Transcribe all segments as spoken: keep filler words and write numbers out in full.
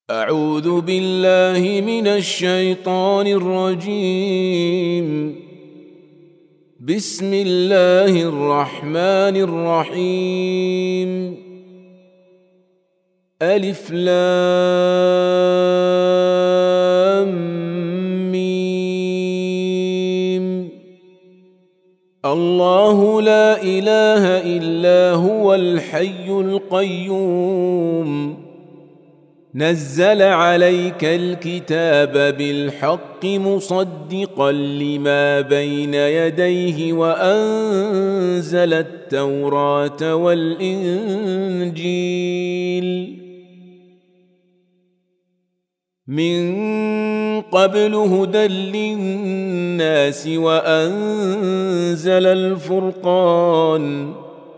أعوذ بالله من الشيطان الرجيم. بسم الله الرحمن الرحيم. ألف لام ميم. الله لا إله إلا هو الحي القيوم. نزل عليك الكتاب بالحق مصدقا لما بين يديه وأنزل التوراة والإنجيل من قبل هدى للناس وأنزل الفرقان.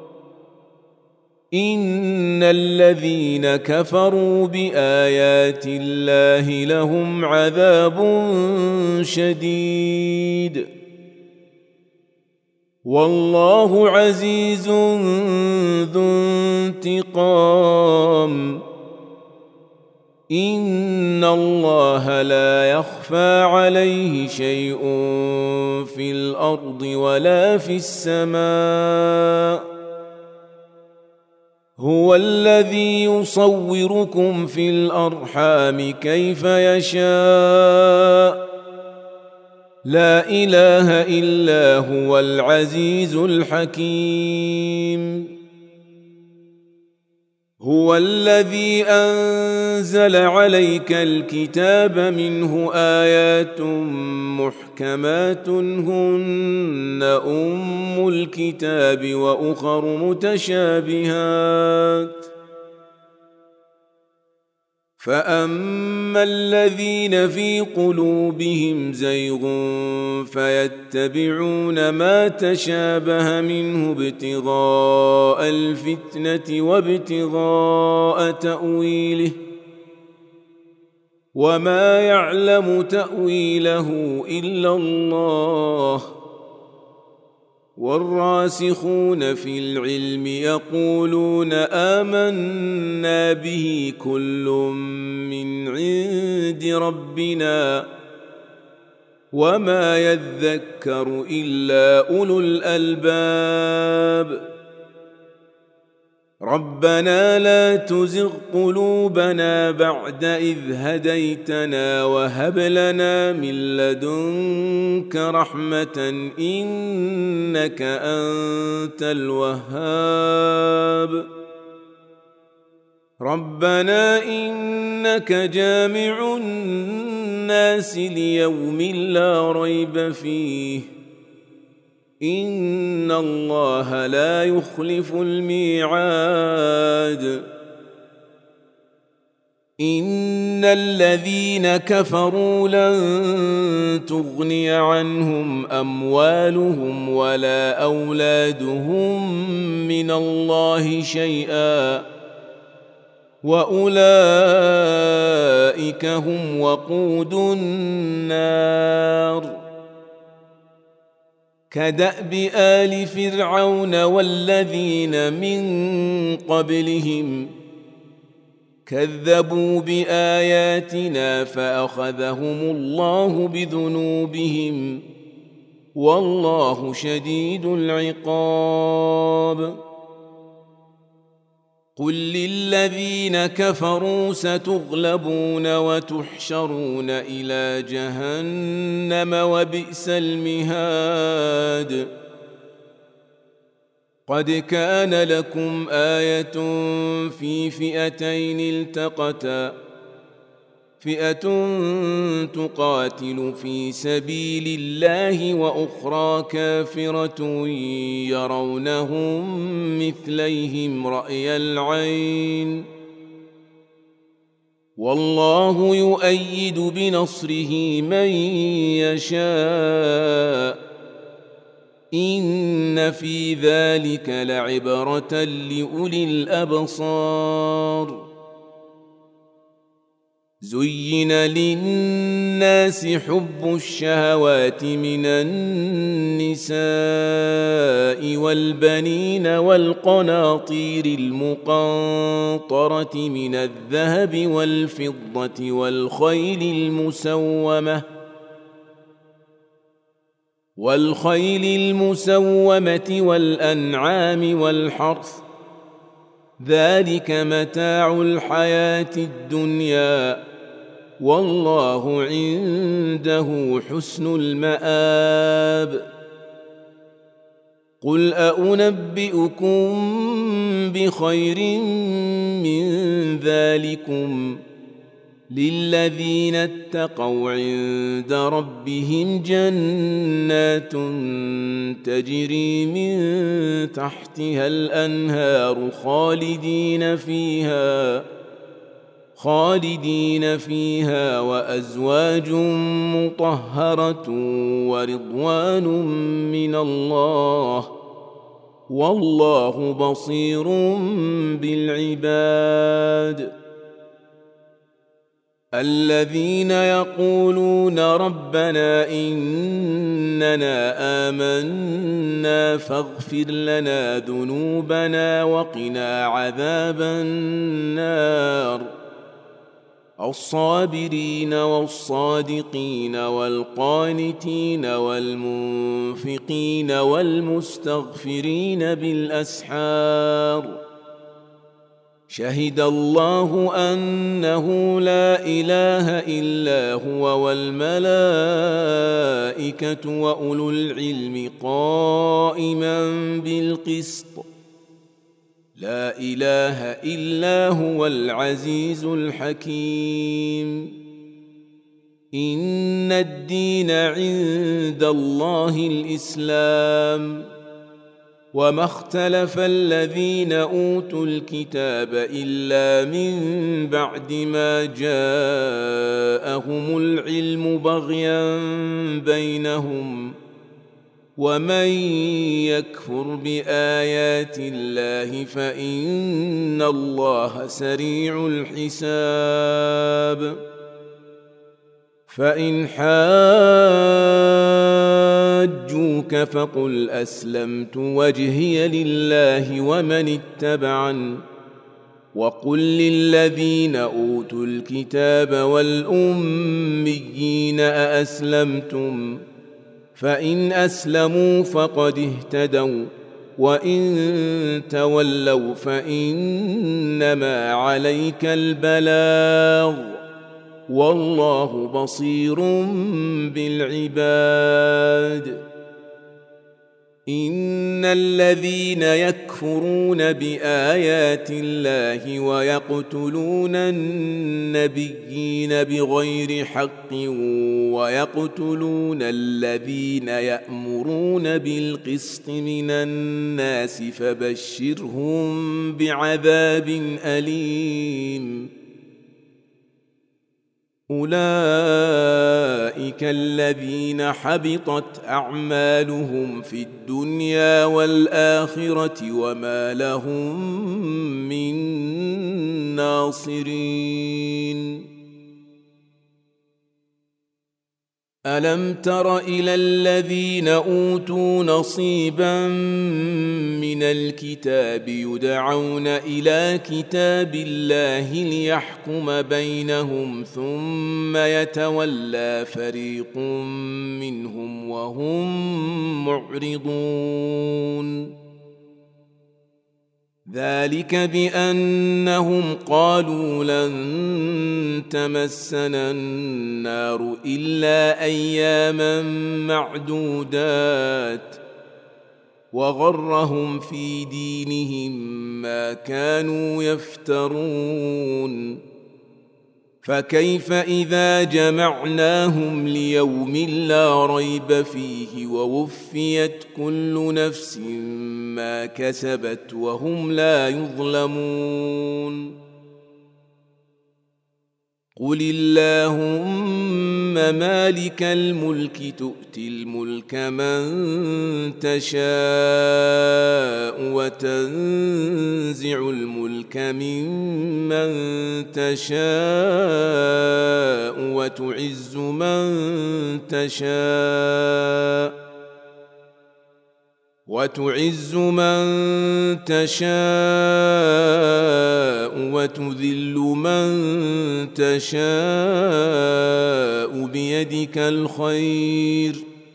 إن الذين كفروا بآيات الله لهم عذاب شديد والله عزيز ذو انتقام. إن الله لا يخفى عليه شيء في الأرض ولا في السماء. هو الذي يصوركم في الأرحام كيف يشاء. لا إله إلا هو العزيز الحكيم. هو الذي أنزل عليك الكتاب منه آيات محكمات هن أم الكتاب وأخر متشابهات. فأما الذين في قلوبهم زيغ فيتبعون ما تشابه منه ابتغاء الفتنة وابتغاء تأويله وما يعلم تأويله إلا الله. والراسخون في العلم يقولون آمنا به كل من عند ربنا وما يذكر إلا أولو الألباب. ربنا لا تزغ قلوبنا بعد إذ هديتنا وهب لنا من لدنك رحمة إنك أنت الوهاب. ربنا إنك جامع الناس ليوم لا ريب فيه. إن الله لا يخلف الميعاد. إن الذين كفروا لن تغني عنهم أموالهم ولا أولادهم من الله شيئا وأولئك هم وقود النار. كدأب آل فرعون والذين من قبلهم كذبوا بآياتنا فأخذهم الله بذنوبهم والله شديد العقاب. قل للذين كفروا ستغلبون وتحشرون إلى جهنم وبئس المهاد. قد كان لكم آية في فئتين التقتا فئة تقاتل في سبيل الله وأخرى كافرة يرونهم مثليهم رأي العين والله يؤيد بنصره من يشاء. إن في ذلك لعبرة لأولي الأبصار. زين للناس حب الشهوات من النساء والبنين والقناطير المقنطرة من الذهب والفضة والخيل المسومة والخيل المسومة والأنعام والحرث، ذلك متاع الحياة الدنيا، والله عنده حسن المآب. قل أنبئكم بخير من ذلكم للذين اتقوا عند ربهم جنات تجري من تحتها الأنهار خالدين فيها خالدين فيها وأزواج مطهرة ورضوان من الله، والله بصير بالعباد. الذين يقولون ربنا إننا آمنا فاغفر لنا ذنوبنا وقنا عذاب النار، الصابرين والصادقين والقانتين والمنفقين والمستغفرين بالأسحار، شهد الله أنه لا إله إلا هو والملائكة وأولو العلم قائما بالقسط، لا إله إلا هو العزيز الحكيم. إن الدين عند الله الإسلام، وما اختلف الذين أوتوا الكتاب إلا من بعد ما جاءهم العلم بغيا بينهم، ومن يكفر بآيات الله فإن الله سريع الحساب. فإن حاجوك فقل أسلمت وجهي لله ومن اتبعن، وقل للذين أوتوا الكتاب والأميين أأسلمتم؟ فإن أسلموا فقد اهتدوا، وإن تولوا فإنما عليك البلاغ، والله بصير بالعباد. إن الذين يكفرون بآيات الله ويقتلون النبيين بغير حق ويقتلون الذين يأمرون بالقسط من الناس فبشرهم بعذاب أليم. أولئك الذين حبطت أعمالهم في الدنيا والآخرة وما لهم من ناصرين. ألم تر إلى الذين أوتوا نصيبا من الكتاب يدعون إلى كتاب الله ليحكم بينهم ثم يتولى فريق منهم وهم معرضون؟ ذلك بأنهم قالوا لن تمسنا النار إلا أياما معدودات، وغرهم في دينهم ما كانوا يفترون. فكيف إذا جمعناهم ليوم لا ريب فيه ووفيت كل نفس ما كسبت وهم لا يظلمون؟ قل اللهم مالك الملك تؤتي الملك من تشاء وتنزع الملك ممن تشاء وتعز من تشاء وتعز من تشاء وتذل من تشاء بيدك الخير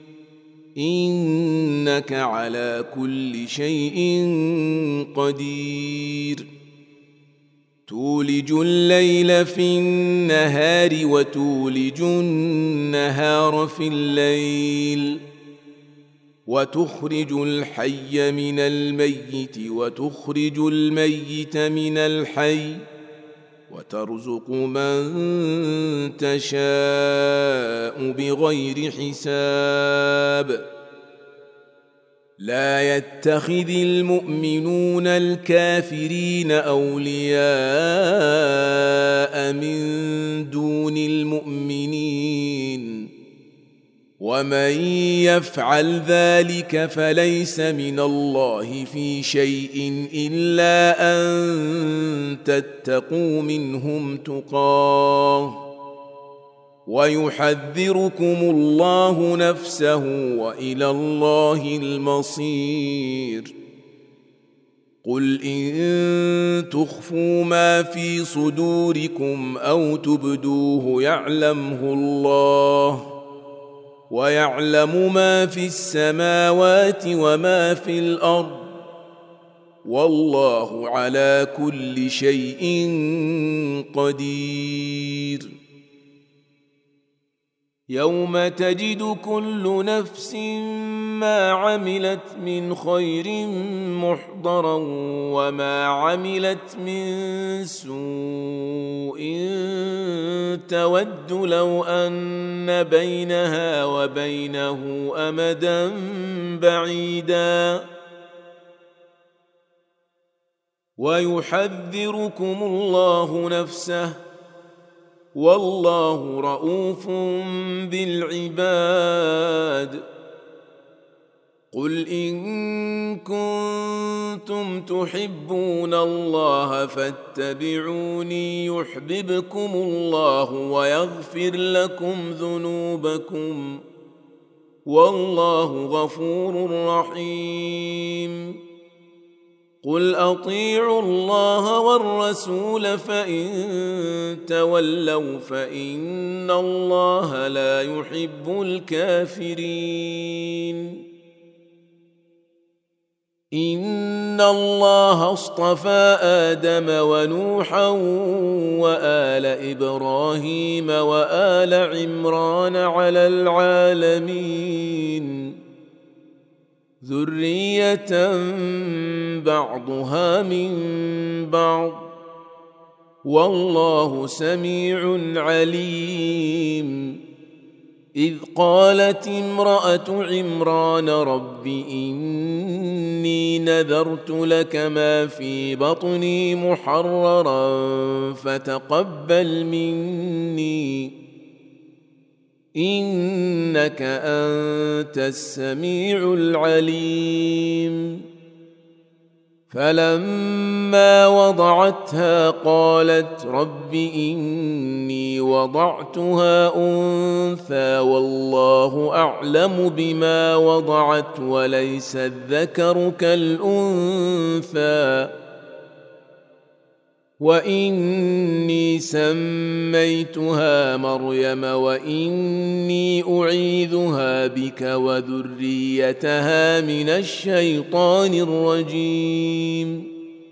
إنك على كل شيء قدير تولج الليل في النهار وتولج النهار في الليل وتخرج الحي من الميت وتخرج الميت من الحي وترزق من تشاء بغير حساب لا يتخذ المؤمنون الكافرين أولياء من دون المؤمنين ومن يفعل ذلك فليس من الله في شيء إلا أن تتقوا منهم تقاه ويحذركم الله نفسه وإلى الله المصير قل إن تخفوا ما في صدوركم أو تبدوه يعلمه الله ويعلم ما في السماوات وما في الأرض والله على كل شيء قدير يوم تجد كل نفس ما عملت من خير محضرا وما عملت من سوء تود لو أن بينها وبينه أمدا بعيدا ويحذركم الله نفسه والله رؤوف بالعباد قل إن كنتم تحبون الله فاتبعوني يحببكم الله ويغفر لكم ذنوبكم والله غفور رحيم قل أطيعوا الله والرسول فإن تولوا فإن الله لا يحب الكافرين إن الله اصطفى آدم ونوحا وآل إبراهيم وآل عمران على العالمين ذرية بعضها من بعض والله سميع عليم إذ قالت امرأة عمران رب إني نذرت لك ما في بطني محررا فتقبل مني إنك أنت السميع العليم فلما وضعتها قالت رب إني وضعتها أنثى والله أعلم بما وضعت وليس الذكر كالأنثى وإني سميتها مريم وإني أعيذها بك وذريتها من الشيطان الرجيم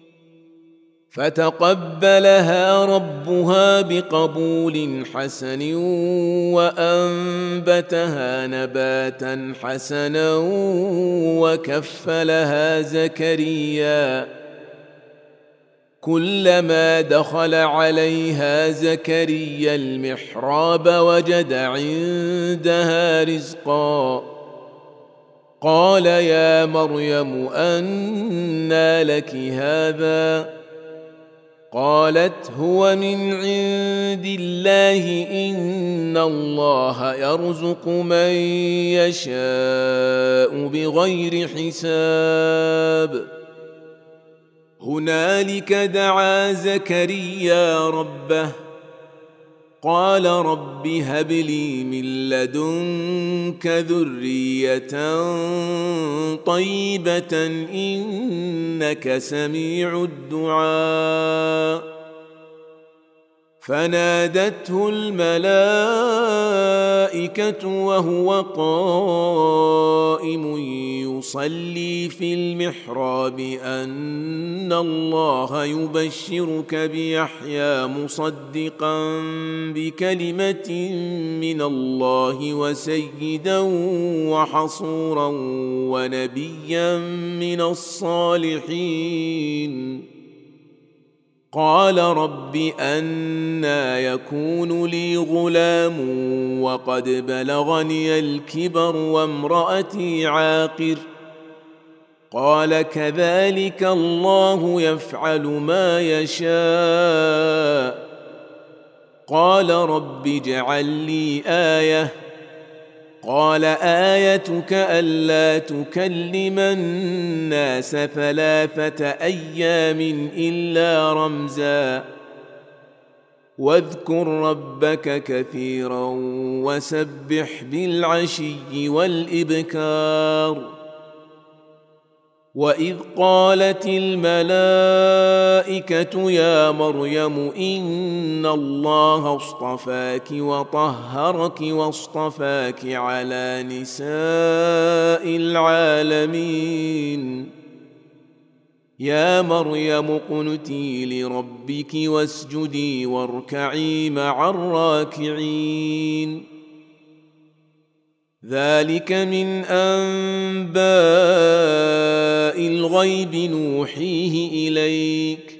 فتقبلها ربها بقبول حسن وأنبتها نباتا حسنا وكفلها زكريا كلما دخل عليها زكريا المحراب وجد عندها رزقا قال يا مريم أنى لك هذا قالت هو من عند الله إن الله يرزق من يشاء بغير حساب. هنالك دعا زكريا ربه قال رب هب لي من لدنك ذرية طيبة إنك سميع الدعاء. فنادته الملائكة وهو قائم يصلي في المحراب أن الله يبشرك بيحيى مصدقا بكلمة من الله وسيدا وحصورا ونبيا من الصالحين. قال رب أنى يكون لي غلام وقد بلغني الكبر وامرأتي عاقر. قال كذلك الله يفعل ما يشاء. قال رب اجعل لي آية. قال آيتك ألا تكلم الناس ثلاثة أيام إلا رمزا واذكر ربك كثيرا وسبح بالعشي والإبكار. وإذ قالت الملائكة يا مريم إن الله اصطفاك وطهرك واصطفاك على نساء العالمين. يا مريم اقنتي لربك واسجدي واركعي مع الراكعين. ذلك من أنباء الغيب نوحيه إليك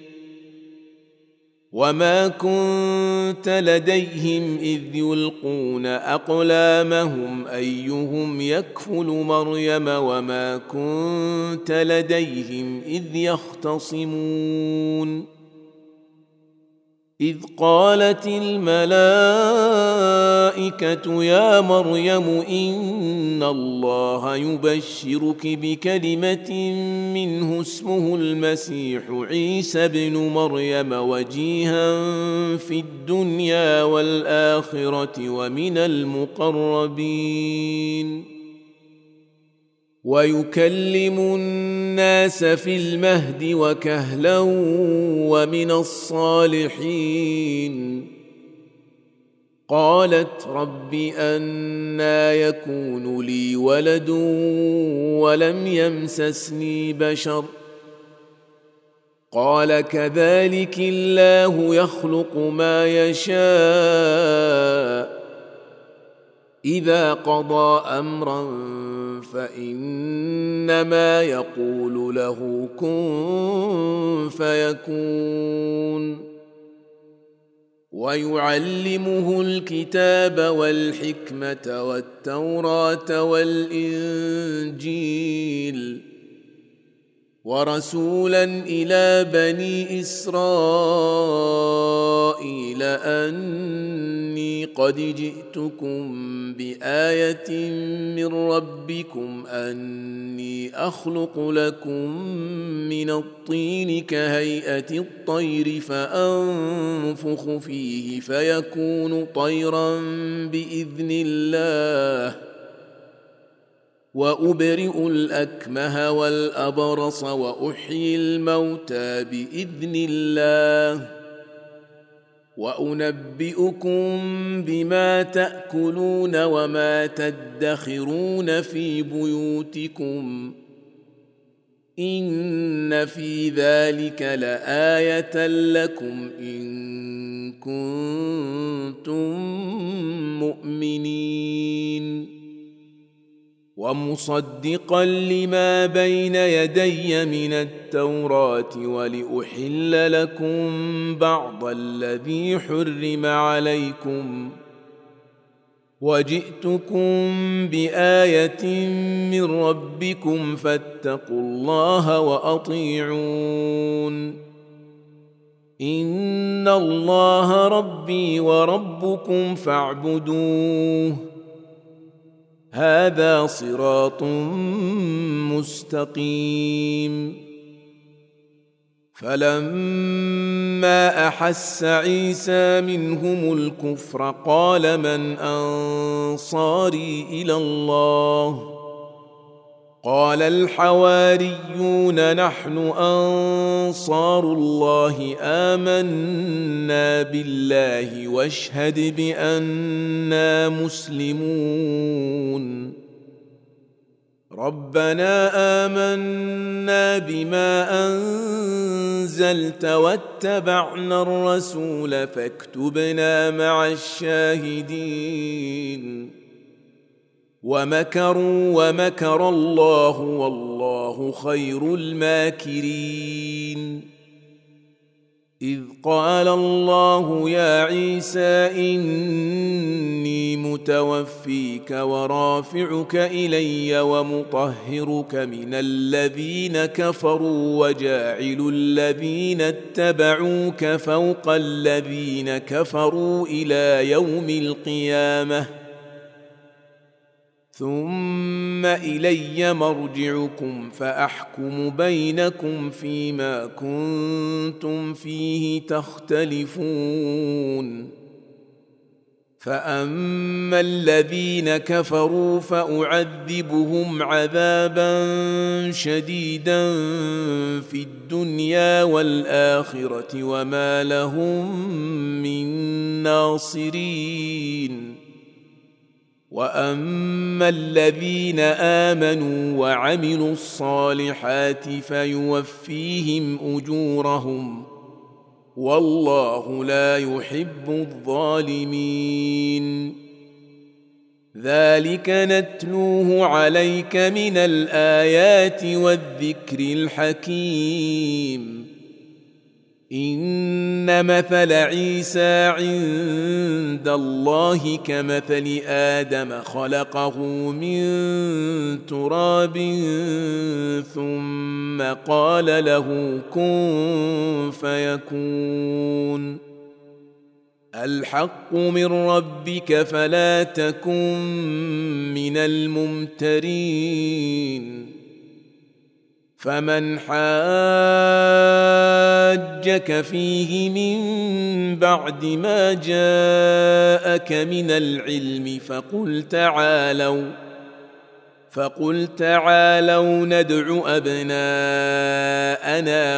وما كنت لديهم إذ يلقون أقلامهم أيهم يكفل مريم وما كنت لديهم إذ يختصمون. إذ قالت الملائكة يا مريم إن الله يبشرك بكلمة منه اسمه المسيح عيسى ابن مريم وجيها في الدنيا والآخرة ومن المقربين ويكلم الناس في المهد وكهلا ومن الصالحين. قالت رب أنى يكون لي ولد ولم يمسسني بشر. قال كذلك الله يخلق ما يشاء إذا قضى أمرا فإنما يقول له كن فيكون. ويعلمه الكتاب والحكمة والتوراة والإنجيل ورسولا إلى بني إسرائيل أني قد جئتكم بآية من ربكم أني أخلق لكم من الطين كهيئة الطير فأنفخ فيه فيكون طيرا بإذن الله وأبرئ الأكمه والأبرص وأحيي الموتى بإذن الله وأنبئكم بما تأكلون وما تدخرون في بيوتكم إن في ذلك لآية لكم إن كنتم مؤمنين. ومصدقا لما بين يدي من التوراة ولأحل لكم بعض الذي حرم عليكم وجئتكم بآية من ربكم فاتقوا الله وأطيعون. إن الله ربي وربكم فاعبدوه هذا صراط مستقيم. فلما أحس عيسى منهم الكفر قال من أنصاري إلى الله قال الحواريون نحن أنصار الله آمنا بالله واشهد بأننا مسلمون. ربنا آمنا بما أنزلت واتبعنا الرسول فاكتبنا مع الشاهدين. ومكروا ومكر الله والله خير الماكرين. إذ قال الله يا عيسى إني متوفيك ورافعك إلي ومطهرك من الذين كفروا وجاعل الذين اتبعوك فوق الذين كفروا إلى يوم القيامة ثم إلي مرجعكم فأحكم بينكم فيما كنتم فيه تختلفون. فأما الذين كفروا فأعذبهم عذابا شديدا في الدنيا والآخرة وما لهم من ناصرين. وأما الذين آمنوا وعملوا الصالحات فيوفيهم أجورهم والله لا يحب الظالمين. ذلك نتلوه عليك من الآيات والذكر الحكيم. إن مثل عيسى عند الله كمثل آدم خلقه من تراب ثم قال له كن فيكون. الحق من ربك فلا تكن من الممترين. فمن حاجك فيه من بعد ما جاءك من العلم فقل تعالوا فقل تعالوا ندع أبناءنا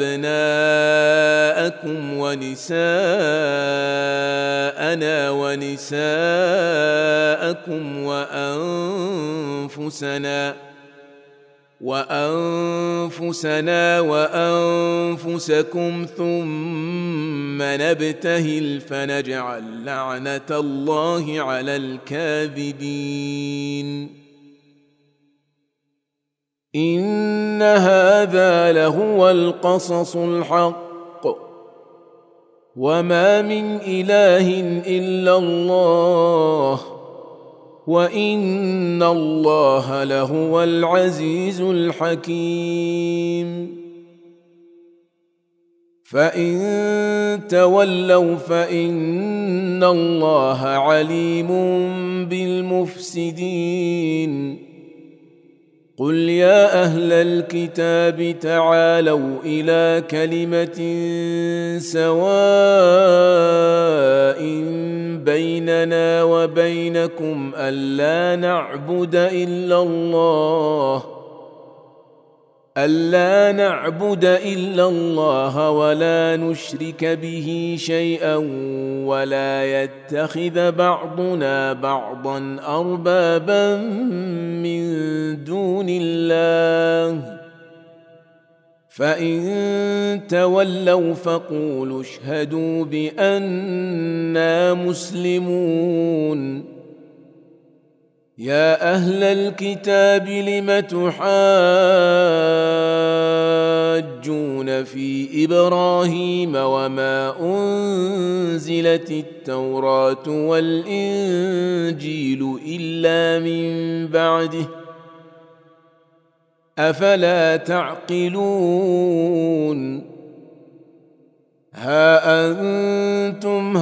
وأبناءكم ونساءنا ونساءكم وأنفسنا وأنفسنا وأنفسكم ثم نبتهل فنجعل لعنة الله على الكاذبين. إن هذا لهو القصص الحق وما من إله إلا الله وإن الله لهو العزيز الحكيم. فإن تولوا فإن الله عليم بالمفسدين. قل يا أهل الكتاب تعالوا إلى كلمة سواء بيننا وبينكم ألا نعبد إلا الله ألا نعبد إلا الله ولا نشرك به شيئا ولا يتخذ بعضنا بعضا أربابا من دون الله. فإن تولوا فقولوا اشهدوا بأننا مسلمون. يا أهل الكتاب لم تحاجون في إبراهيم وما أنزلت التوراة والإنجيل إلا من بعده أفلا تعقلون. ها أنتم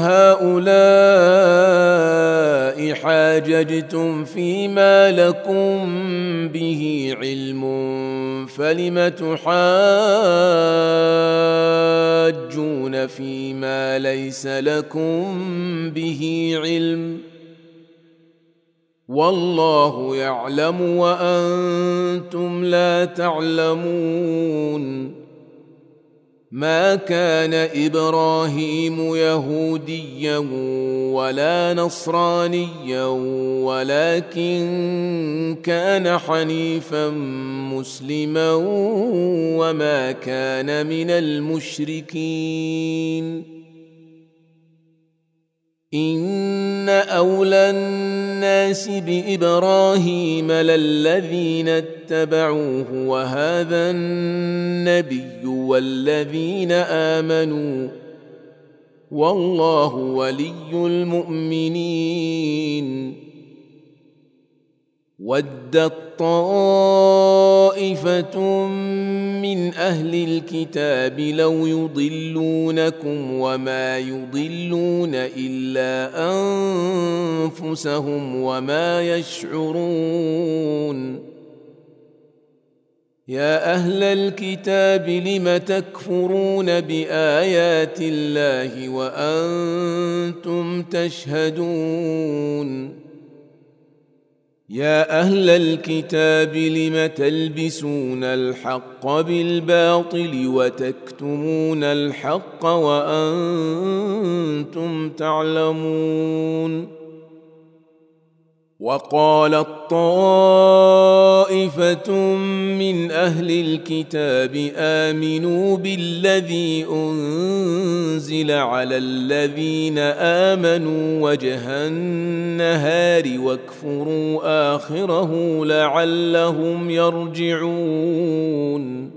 هؤلاء حاججتم فيما لكم به علم فلم تحاجون فيما ليس لكم به علم والله يعلم وأنتم لا تعلمون ما كان إبراهيم يهوديا ولا نصرانيا ولكن كان حنيفا مسلما وما كان من المشركين إن أولى الناس بإبراهيم للذين اتبعوه وهذا النبي والذين آمنوا والله ولي المؤمنين ودت طائفة من أهل الكتاب لو يضلونكم وما يضلون إلا أنفسهم وما يشعرون يا أهل الكتاب لم تكفرون بآيات الله وأنتم تشهدون يا أهل الكتاب لم تلبسون الحق بالباطل وتكتمون الحق وأنتم تعلمون وقالت طائفة من أهل الكتاب آمنوا بالذي أنزل على الذين آمنوا وجه النهار واكفروا آخره لعلهم يرجعون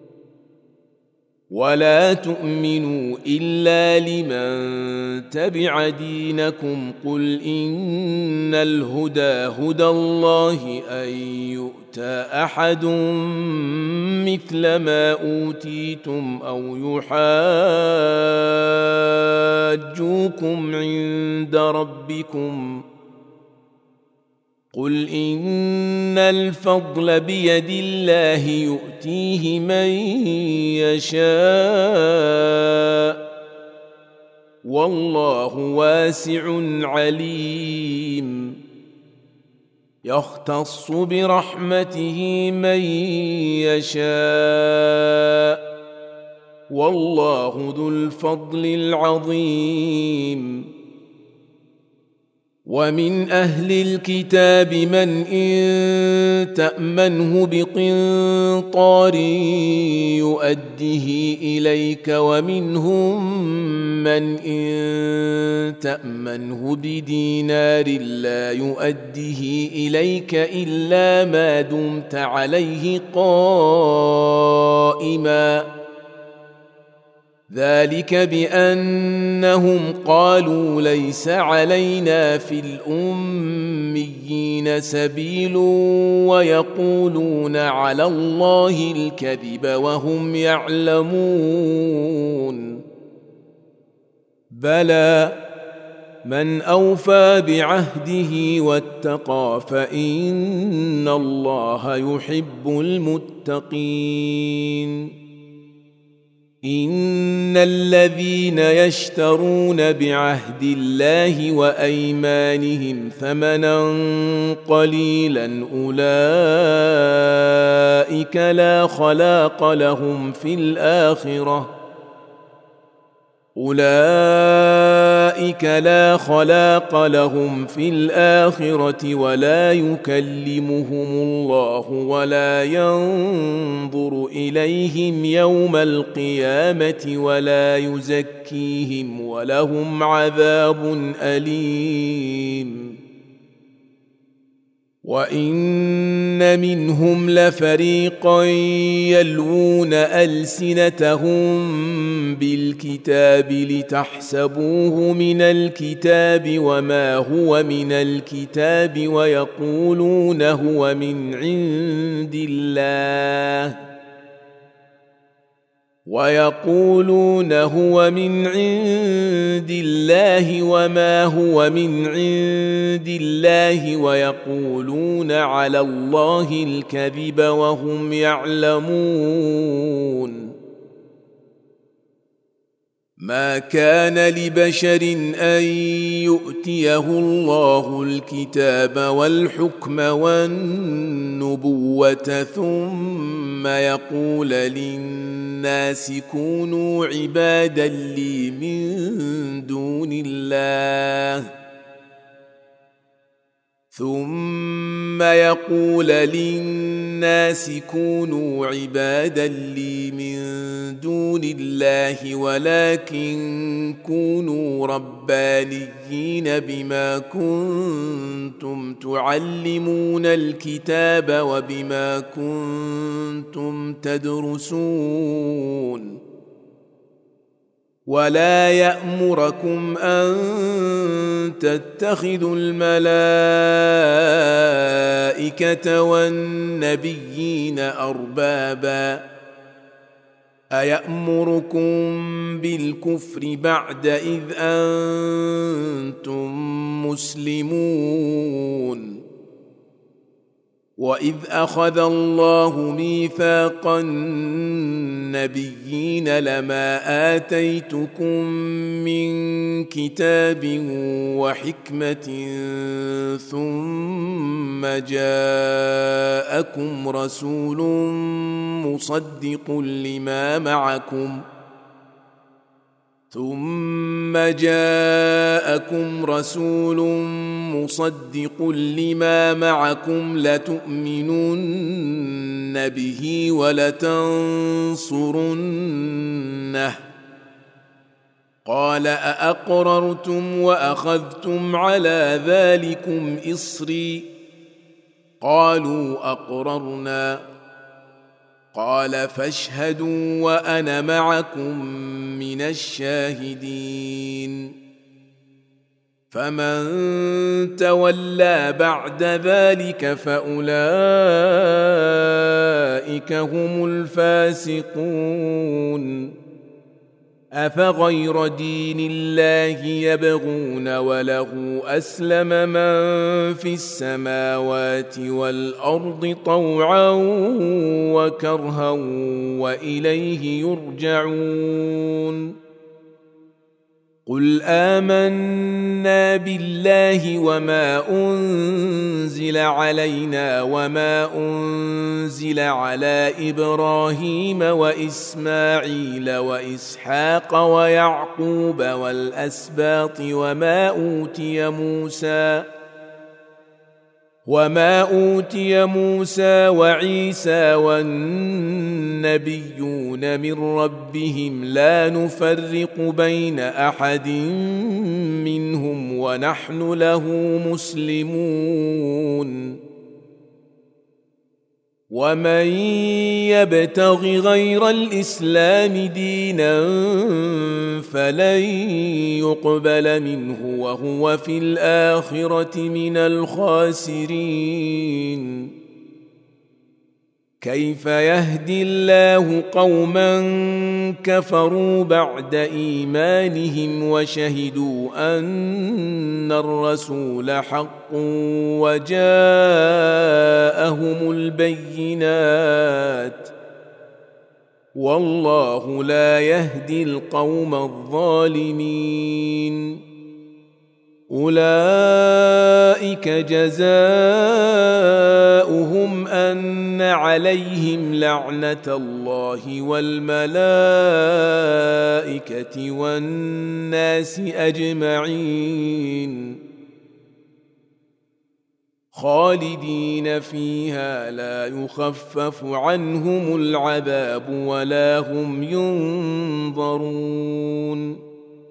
ولا تؤمنوا إلا لمن تبع دينكم قل إن الهدى هدى الله أن يؤتى أحد مثل ما أوتيتم أو يحاجوكم عند ربكم قل إن الفضل بيد الله يؤتيه من يشاء والله واسع عليم يختص برحمته من يشاء والله ذو الفضل العظيم ومن أهل الكتاب من إن تأمنه بقنطار يؤديه إليك ومنهم من إن تأمنه بدينار لا يؤديه إليك إلا ما دمت عليه قائما ذلك بأنهم قالوا ليس علينا في الأميين سبيل ويقولون على الله الكذب وهم يعلمون بلى من أوفى بعهده واتقى فإن الله يحب المتقين إن الذين يشترون بعهد الله وأيمانهم ثمنا قليلا أولئك لا خلاق لهم في الآخرة أولئك لا خلاق لهم في الآخرة ولا يكلمهم الله ولا ينظر إليهم يوم القيامة ولا يزكيهم ولهم عذاب أليم وإن منهم لفريقا يلوون ألسنتهم بالكتاب لتحسبوه من الكتاب وما هو من الكتاب ويقولون هو من عند الله ويقولون هو من عند الله وما هو من عند الله ويقولون على الله الكذب وهم يعلمون. ما كان لبشر أن يؤتيه الله الكتاب والحكم والنبوة ثم يقول للناس كونوا عبادا لي من دون الله ثم يقول للناس كونوا عبادا لي من دون الله ولكن كونوا ربانيين بما كنتم تعلمون الكتاب وبما كنتم تدرسون ولا يأمركم أن تتخذوا الملائكة والنبيين أربابا أيأمركم بالكفر بعد إذ أنتم مسلمون. وإذ أخذ الله ميثاق النبيين لما آتيتكم من كتاب وحكمة ثم جاءكم رسول مصدق لما معكم ثم جاءكم رسول مصدق لما معكم لتؤمنن به ولتنصرنه قال أأقررتم وأخذتم على ذلكم إصري قالوا أقررنا قال فاشهدوا وأنا معكم من الشاهدين. فمن تولى بعد ذلك فأولئك هم الفاسقون. أفغير دين الله يبغون وله أسلم من في السماوات والأرض طوعا وكرها وإليه يرجعون. قل آمنا بالله وما أنزل علينا وما أنزل على إبراهيم وإسماعيل وإسحاق ويعقوب والأسباط وما أوتي موسى وما أوتي موسى وعيسى والنبيون من ربهم لا نفرق بين أحد منهم ونحن له مسلمون. ومن يبتغ غير الإسلام دينا فلن يقبل منه وهو في الآخرة من الخاسرين. كيف يهدي الله قوما كفروا بعد إيمانهم وشهدوا أن الرسول حق وجاءهم البينات والله لا يهدي القوم الظالمين. أولئك جزاؤهم أن عليهم لعنة الله والملائكة والناس أجمعين خالدين فيها لا يخفف عنهم العذاب ولا هم ينظرون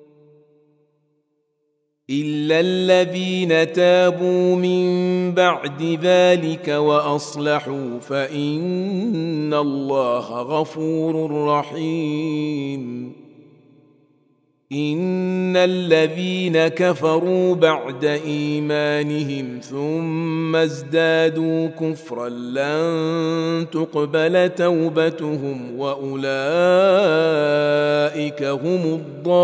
إلا الذين تابوا من بعد ذلك وأصلحوا فإن الله غفور رحيم. إن الذين كفروا بعد إيمانهم ثم ازدادوا كفرا لن تقبل توبتهم وأولئك هم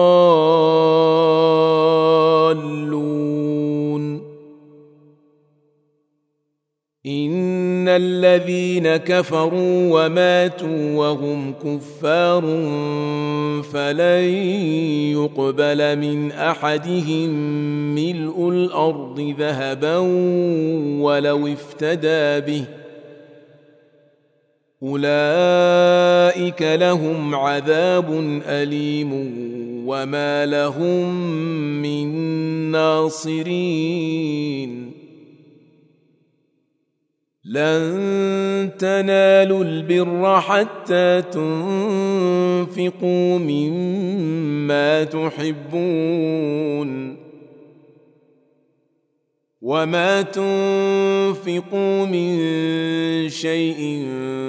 الضالون. إن الذين كفروا وماتوا وهم كفار فلن يقبل من أحدهم ملء الأرض ذهبا ولو افتدى به أولئك لهم عذاب أليم وما لهم من ناصرين. لن تنالوا البر حتى تنفقوا مما تحبون وما تنفقوا من شيء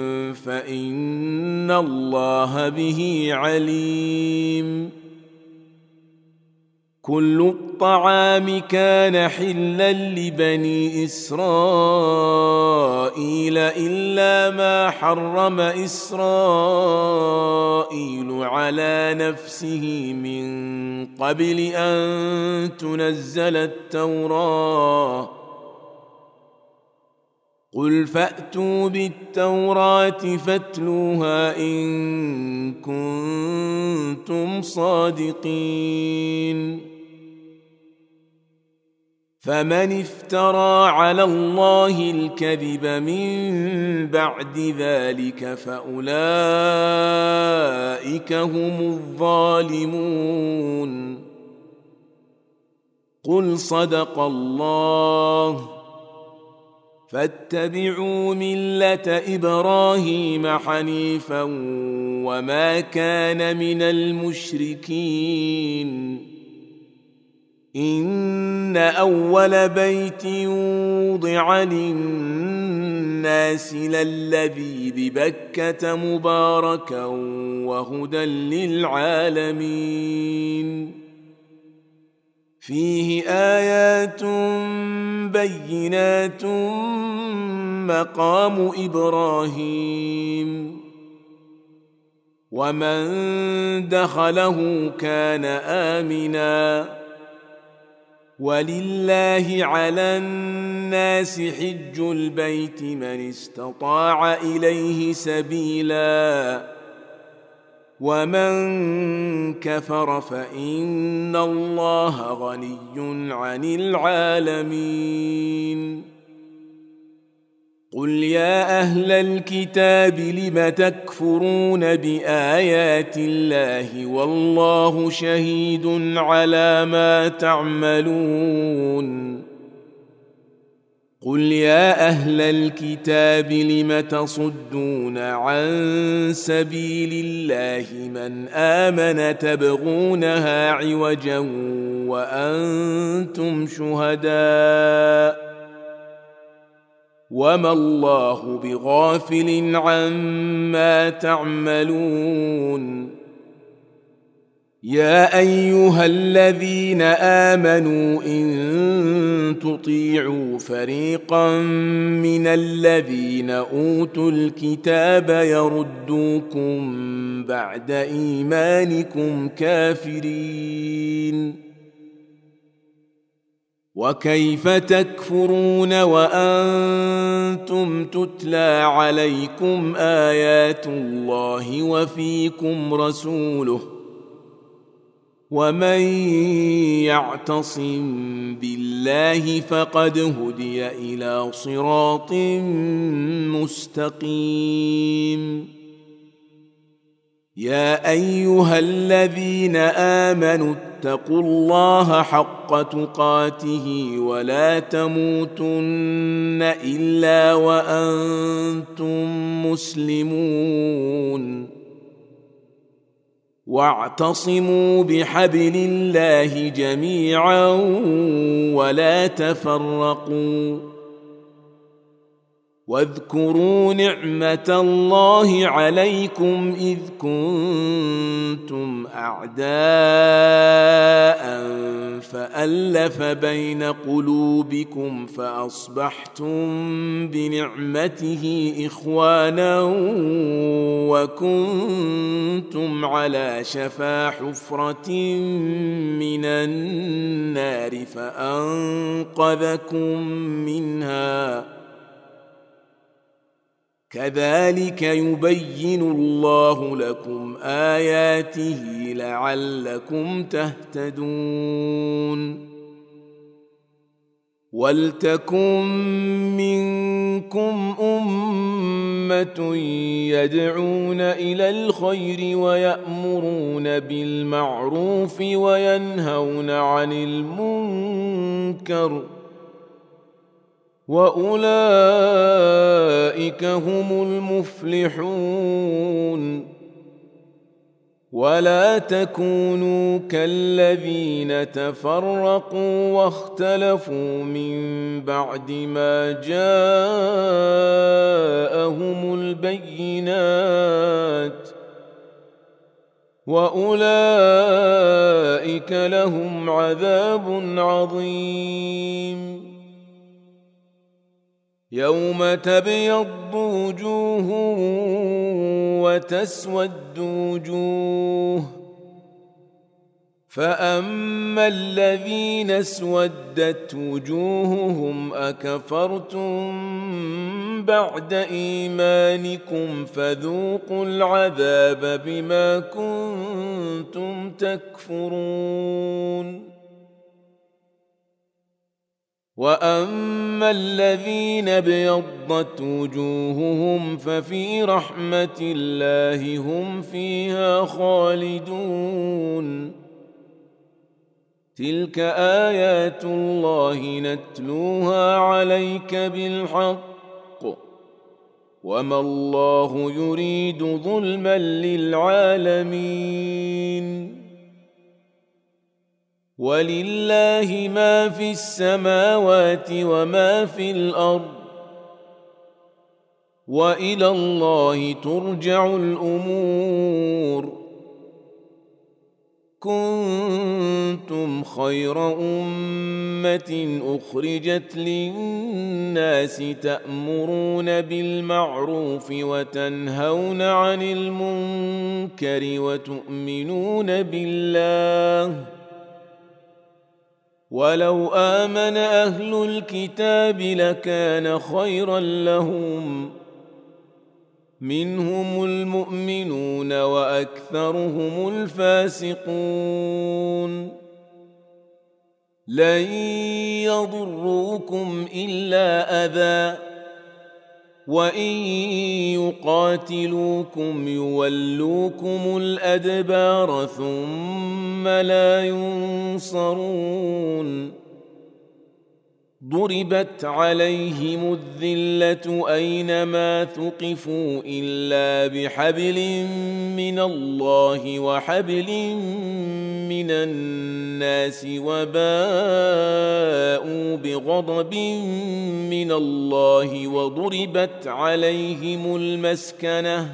فإن الله به عليم. كل الطعام كان حلا لبني إسرائيل إلا ما حرم إسرائيل على نفسه من قبل أن تنزل التوراة. قل فأتوا بالتوراة فاتلوها إن كنتم صادقين. فمن افترى على الله الكذب من بعد ذلك فأولئك هم الظالمون. قل صدق الله فاتبعوا ملة إبراهيم حنيفا وما كان من المشركين. إن أول بيت وضع للناس للذي ببكة مباركا وهدى للعالمين. فيه آيات بينات مقام إبراهيم ومن دخله كان آمناً. ولله على الناس حج البيت من استطاع إليه سبيلا ومن كفر فإن الله غني عن العالمين. قل يا أهل الكتاب لم تكفرون بآيات الله والله شهيد على ما تعملون. قل يا أهل الكتاب لم تصدون عن سبيل الله من آمن تبغونها عوجا وأنتم شهداء وما الله بغافل عما تعملون. يا أيها الذين آمنوا إن تطيعوا فريقا من الذين أوتوا الكتاب يردوكم بعد إيمانكم كافرين. وكيف تكفرون وأنتم تتلى عليكم آيات الله وفيكم رسوله ومن يعتصم بالله فقد هدي إلى صراط مستقيم. يا أيها الذين آمنوا اتقوا الله حق تقاته ولا تموتن إلا وأنتم مسلمون. واعتصموا بحبل الله جميعا ولا تفرقوا واذكروا نعمة الله عليكم إذ كنتم أعداء فألف بين قلوبكم فأصبحتم بنعمته إخوانا وكنتم على شفا حفرة من النار فأنقذكم منها كذلك يبين الله لكم آياته لعلكم تهتدون ولتكن منكم أمة يدعون إلى الخير ويأمرون بالمعروف وينهون عن المنكر وأولئك هم المفلحون ولا تكونوا كالذين تفرقوا واختلفوا من بعد ما جاءهم البينات وأولئك لهم عذاب عظيم يوم تبيض وجوه وتسود وجوه فأما الذين اسودت وجوههم أكفرتم بعد إيمانكم فذوقوا العذاب بما كنتم تكفرون وأما الذين ابيضت وجوههم ففي رحمة الله هم فيها خالدون تلك آيات الله نتلوها عليك بالحق وما الله يريد ظلما للعالمين ولله ما في السماوات وما في الأرض وإلى الله ترجع الأمور كنتم خير أمة أخرجت للناس تأمرون بالمعروف وتنهون عن المنكر وتؤمنون بالله ولو آمن أهل الكتاب لكان خيرا لهم منهم المؤمنون وأكثرهم الفاسقون لن يضروكم إلا أذى وإن يقاتلوكم يولوكم الأدبار ثم لا ينصرون ضربت عليهم الذلة أينما ثقفوا إلا بحبل من الله وحبل من الناس وباءوا بغضب من الله وضربت عليهم المسكنة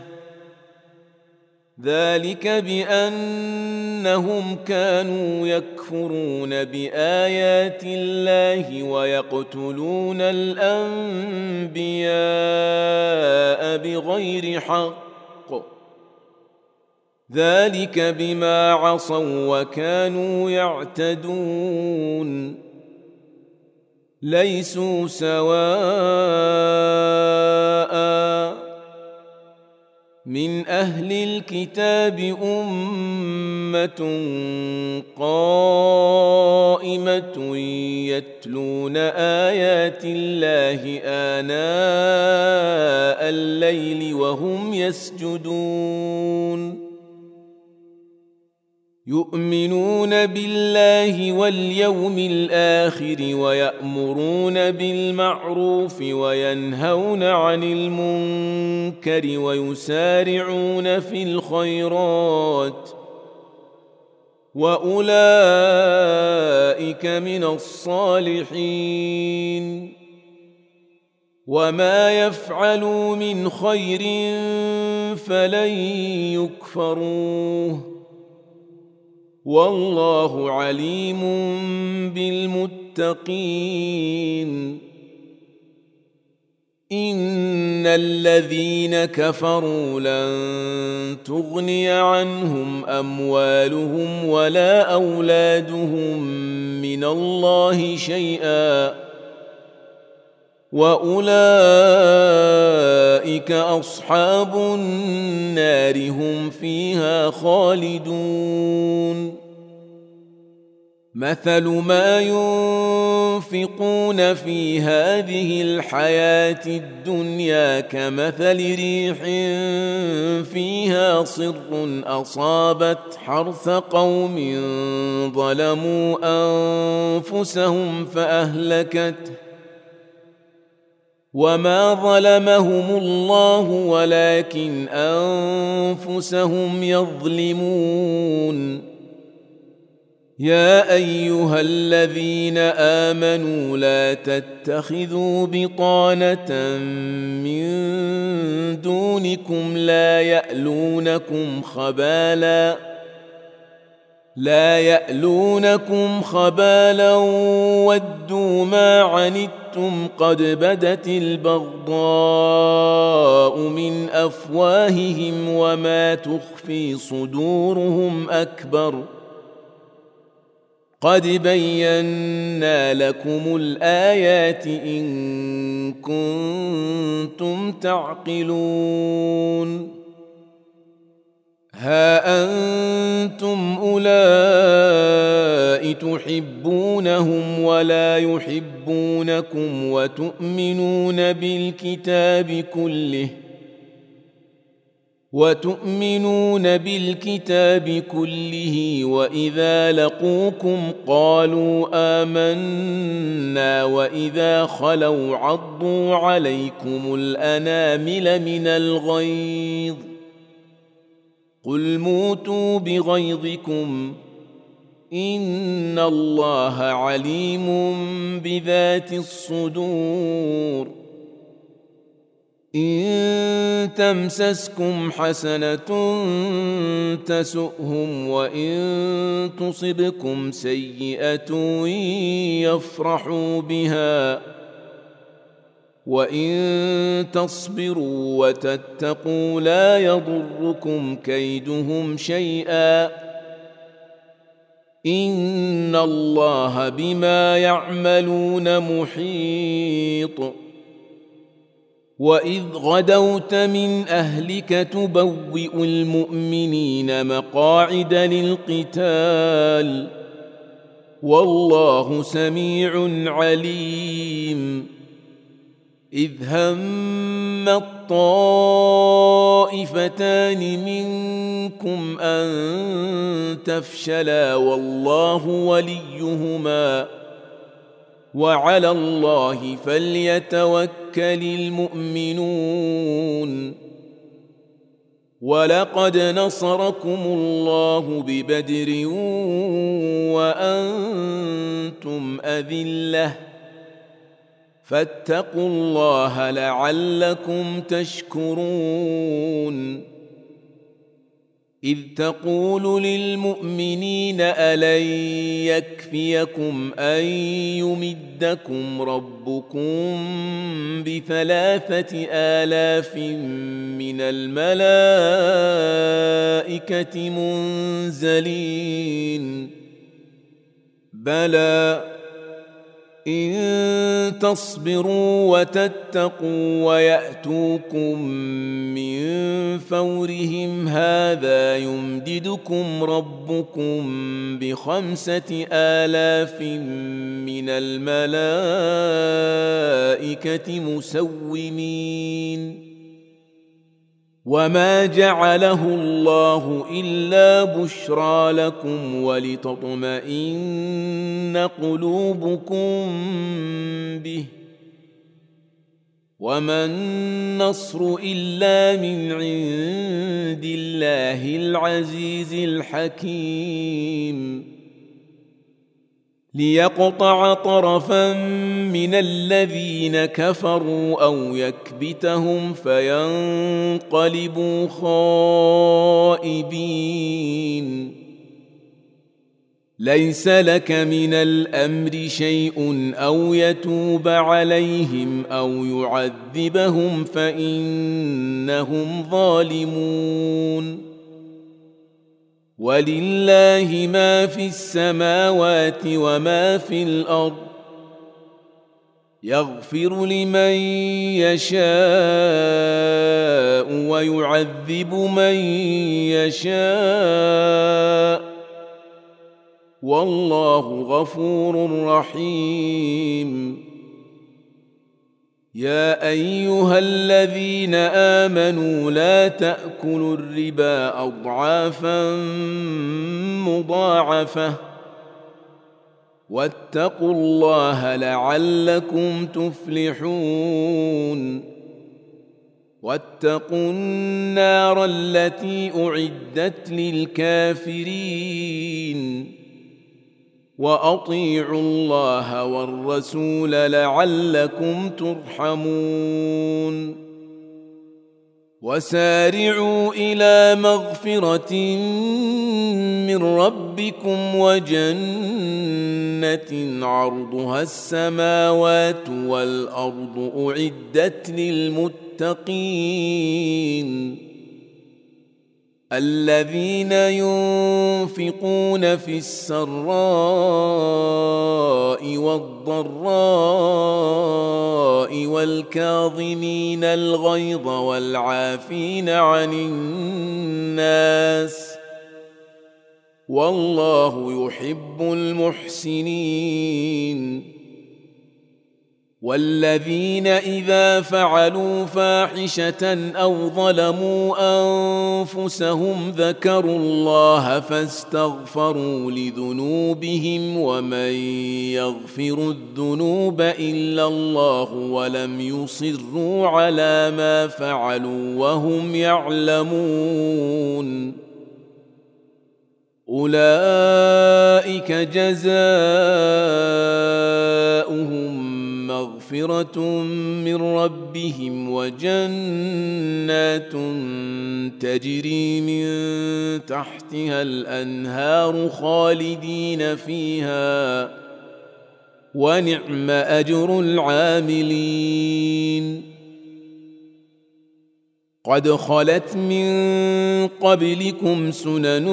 ذلك بأنهم كانوا يكفرون بآيات الله ويقتلون الأنبياء بغير حق ذلك بما عصوا وكانوا يعتدون ليسوا سواء من أهل الكتاب أمة قائمة يتلون آيات الله آناء الليل وهم يسجدون يؤمنون بالله واليوم الآخر ويأمرون بالمعروف وينهون عن المنكر ويسارعون في الخيرات وأولئك من الصالحين وما يفعلوا من خير فلن يكفروه والله عليم بالمتقين إن الذين كفروا لن تغني عنهم أموالهم ولا أولادهم من الله شيئا وأولئك أصحاب النار هم فيها خالدون مثل ما ينفقون في هذه الحياة الدنيا كمثل ريح فيها صر أصابت حرث قوم ظلموا أنفسهم فأهلكته وما ظلمهم الله ولكن أنفسهم يظلمون يا أيها الذين آمنوا لا تتخذوا بطانة من دونكم لا يألونكم خبالا لا يألونكم خبالا ودوا ما عنتم قد بدت البغضاء من أفواههم وما تخفي صدورهم أكبر قد بينا لكم الآيات إن كنتم تعقلون ها أنتم أولئك تحبونهم ولا يحبونكم وتؤمنون بالكتاب كله وتؤمنون بالكتاب كله وإذا لقوكم قالوا آمنا وإذا خلوا عضوا عليكم الأنامل من الغيظ قل موتوا بغيظكم إن الله عليم بذات الصدور إن تمسسكم حسنة تسؤهم وإن تصبكم سيئة يفرحوا بها وإن تصبروا وتتقوا لا يضركم كيدهم شيئا إن الله بما يعملون محيط وإذ غدوت من أهلك تبوئ المؤمنين مقاعد للقتال والله سميع عليم إذ هم الطائفتان منكم أن تفشلا والله وليهما وعلى الله فليتوكل المؤمنون ولقد نصركم الله ببدر وأنتم أذلة فاتقوا الله لعلكم تشكرون إذ تقول للمؤمنين ألن يكفيكم أن يمدكم ربكم بثلاثة آلاف من الملائكة منزلين بلى إن تصبروا وتتقوا ويأتوكم من فورهم هذا يمددكم ربكم بخمسة آلاف من الملائكة مسومين وما جعله الله إلا بشرى لكم ولتطمئن قلوبكم به وما النصر إلا من عند الله. الله العزيز الحكيم. ليقطع طرفا من الذين كفروا أو يكبتهم فينقلبوا خائبين ليس لك من الأمر شيء أو يتوب عليهم أو يعذبهم فإنهم ظالمون ولله ما في السماوات وما في الأرض يغفر لمن يشاء ويعذب من يشاء والله غفور رحيم يا أيها الذين آمنوا لا تأكلوا الربا أضعافا مضاعفة واتقوا الله لعلكم تفلحون واتقوا النار التي أعدت للكافرين وأطيعوا الله والرسول لعلكم ترحمون وسارعوا إلى مغفرة من ربكم وجنة عرضها السماوات والأرض أعدت للمتقين الذين ينفقون في السراء والضراء والكاظمين الغيظ والعافين عن الناس والله يحب المحسنين والذين إذا فعلوا فاحشة أو ظلموا أنفسهم ذكروا الله فاستغفروا لذنوبهم ومن يغفر الذنوب إلا الله ولم يصروا على ما فعلوا وهم يعلمون أولئك جزاؤهم مغفرة من ربهم وجنات تجري من تحتها الأنهار خالدين فيها ونعم أجر العاملين قد خلت من قبلكم سنن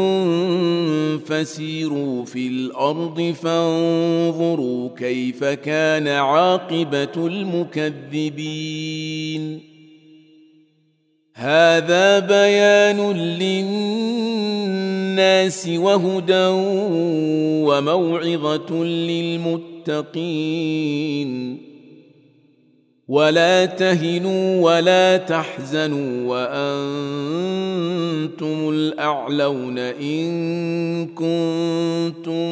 فسيروا في الأرض فانظروا كيف كان عاقبة المكذبين هذا بيان للناس وهدى وموعظة للمتقين ولا تهنوا ولا تحزنوا وأنتم الأعلون إن كنتم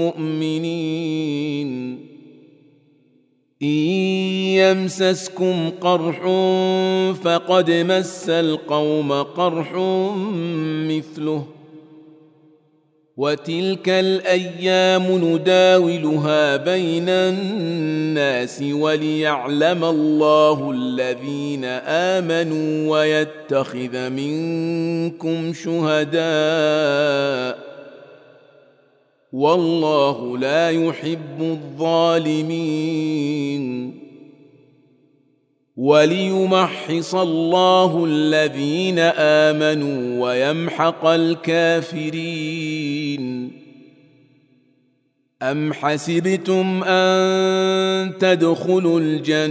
مؤمنين إن يمسسكم قرح فقد مس القوم قرح مثله وتلك الأيام نداولها بين الناس وليعلم الله الذين آمنوا ويتخذ منكم شهداء والله لا يحب الظالمين وليمحص الله الذين آمنوا ويمحق الكافرين أم حسبتم أن تدخلوا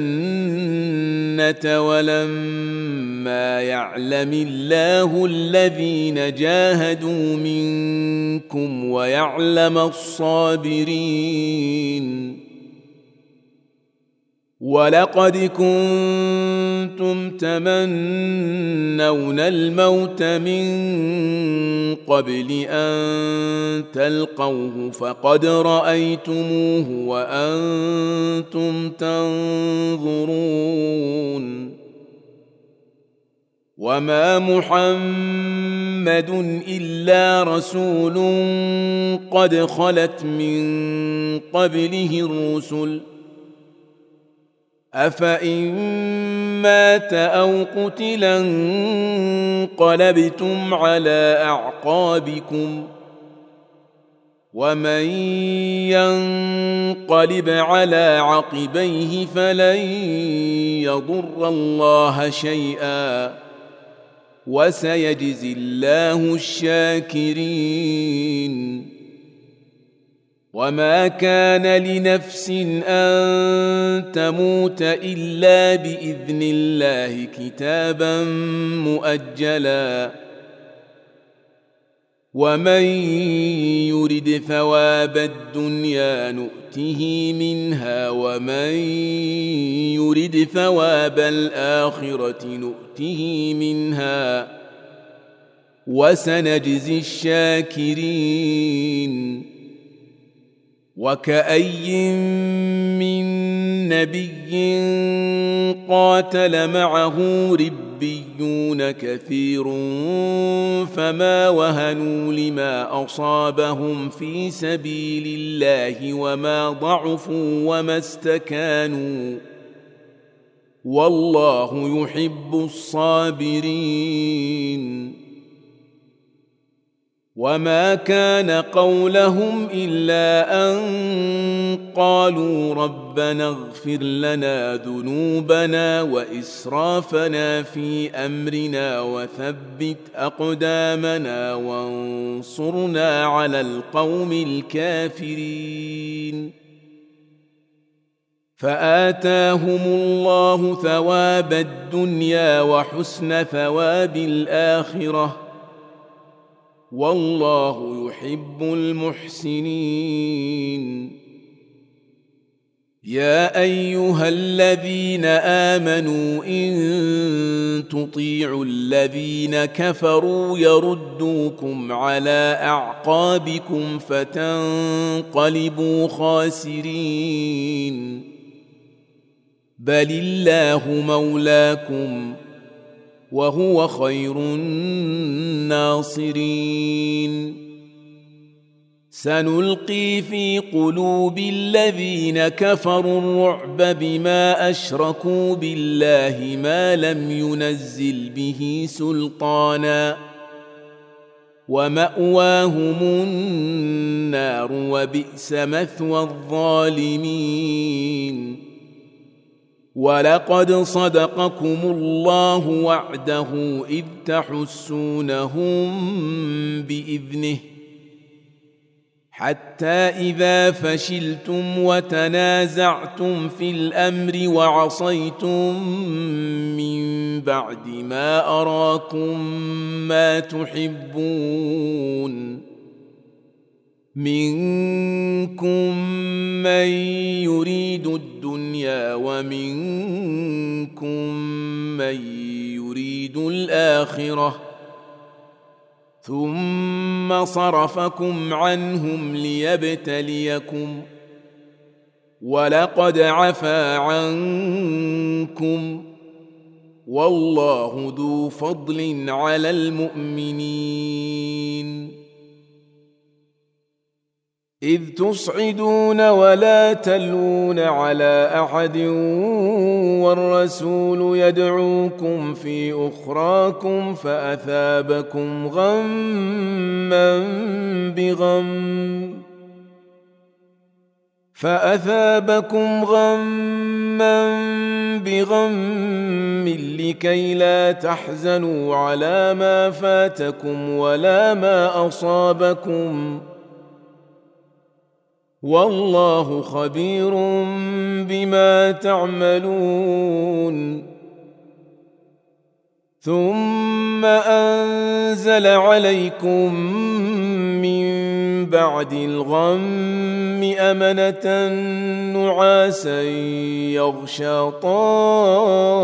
الجنة ولما يعلم الله الذين جاهدوا منكم ويعلم الصابرين ولقد كنتم تمنون الموت من قبل أن تلقوه فقد رأيتموه وأنتم تنظرون وما محمد إلا رسول قد خلت من قبله الرسل أفإن مات أو قتلا انقلبتم على أعقابكم ومن ينقلب على عقبيه فلن يضر الله شيئا وسيجزي الله الشاكرين وما كان لنفس أن تموت إلا بإذن الله كتابا مؤجلا ومن يرد ثواب الدنيا نؤته منها ومن يرد ثواب الآخرة نؤته منها وسنجزي الشاكرين وكأي من نبي قاتل معه ربيون كثير فما وهنوا لما أصابهم في سبيل الله وما ضعفوا وما استكانوا والله يحب الصابرين وما كان قولهم إلا أن قالوا ربنا اغفر لنا ذنوبنا وإسرافنا في أمرنا وثبت أقدامنا وانصرنا على القوم الكافرين فآتاهم الله ثواب الدنيا وحسن ثواب الآخرة والله يحب المحسنين يا أيها الذين آمنوا إن تطيعوا الذين كفروا يردوكم على أعقابكم فتنقلبوا خاسرين بل الله مولاكم وهو خير الناصرين سنلقي في قلوب الذين كفروا الرعب بما أشركوا بالله ما لم ينزل به سلطانا ومأواهم النار وبئس مثوى الظالمين ولقد صدقكم الله وعده إذ تحسونهم بإذنه حتى إذا فشلتم وتنازعتم في الأمر وعصيتم من بعد ما أراكم ما تحبون منكم من يريد الدنيا ومنكم من يريد الآخرة ثم صرفكم عنهم ليبتليكم ولقد عفا عنكم والله ذو فضل على المؤمنين إذ تصعدون ولا تلون على أحد والرسول يدعوكم في أخراكم فأثابكم غما بغم فأثابكم غما بغم لكي لا تحزنوا على ما فاتكم ولا ما أصابكم والله خبير بما تعملون ثم أنزل عليكم من بعد الغم أمنة نعاسا يغشى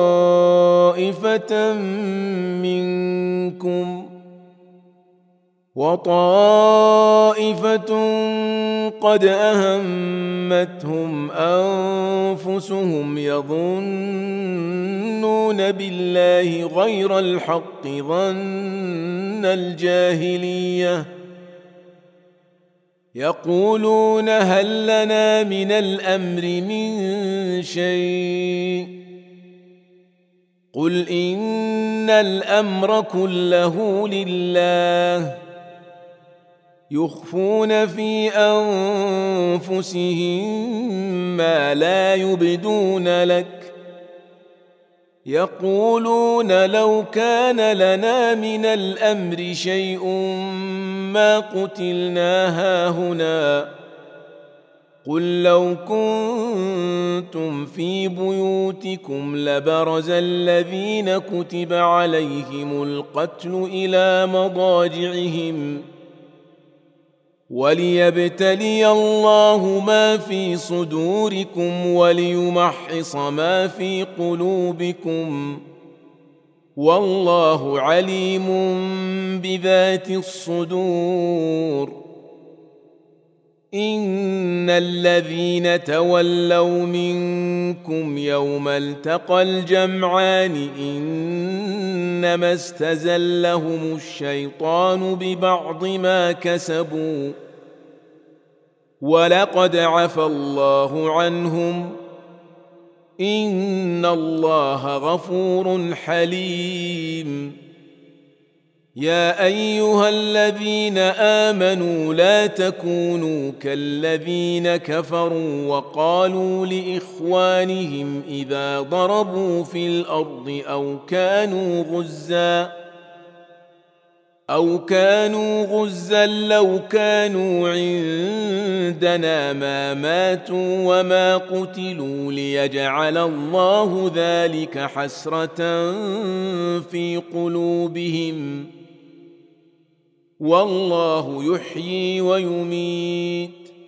طائفة منكم وطائفة قد أهمتهم أنفسهم يظنون بالله غير الحق ظن الجاهلية يقولون هل لنا من الأمر من شيء قل إن الأمر كله لله يخفون في أنفسهم ما لا يبدون لك يقولون لو كان لنا من الأمر شيء ما قتلنا هاهنا قل لو كنتم في بيوتكم لبرز الذين كتب عليهم القتل إلى مضاجعهم وليبتلي الله ما في صدوركم وليمحص ما في قلوبكم والله عليم بذات الصدور إن الذين تولوا منكم يوم التقى الجمعان إنما استزلهم الشيطان ببعض ما كسبوا ولقد عفى الله عنهم إن الله غفور حليم يا أيها الذين آمنوا لا تكونوا كالذين كفروا وقالوا لإخوانهم إذا ضربوا في الأرض أو كانوا غزا أو كانوا غزا لو كانوا عندنا ما ماتوا وما قتلوا ليجعل الله ذلك حسرة في قلوبهم والله يحيي ويميت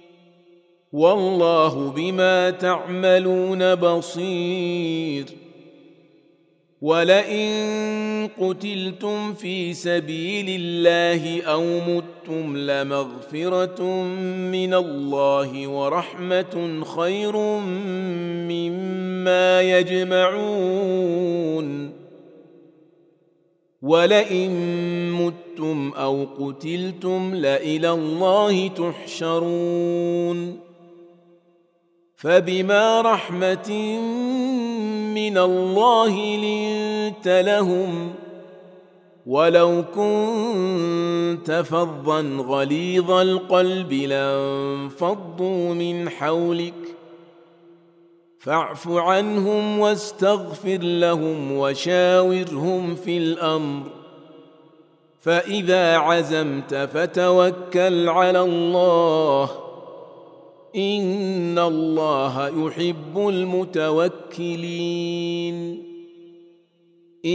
والله بما تعملون بصير ولئن قتلتم في سبيل الله أو متم لمغفرة من الله ورحمة خير مما يجمعون ولئن متم أو قتلتم لإلى الله تحشرون فبما رحمة من الله لنت لهم ولو كنت فظا غليظ القلب لانفضوا من حولك فاعف عنهم واستغفر لهم وشاورهم في الأمر فإذا عزمت فتوكل على الله إن الله يحب المتوكلين إن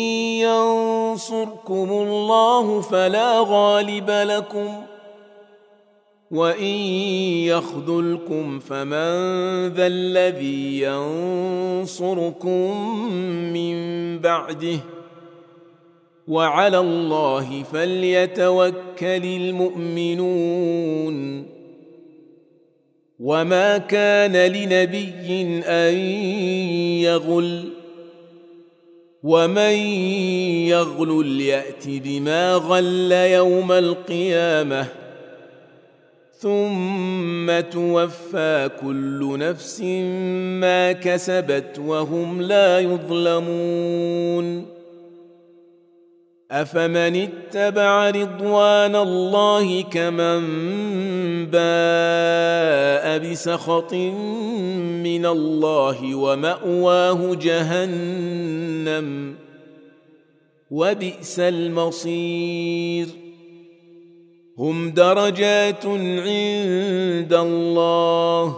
ينصركم الله فلا غالب لكم وإن يخذلكم فمن ذا الذي ينصركم من بعده وعلى الله فليتوكل المؤمنون وما كان لنبي أن يغل ومن يغل يأت بما غل يوم القيامة ثم توفى كل نفس ما كسبت وهم لا يظلمون أفمن اتبع رضوان الله كمن باء بسخط من الله ومأواه جهنم وبئس المصير هم درجات عند الله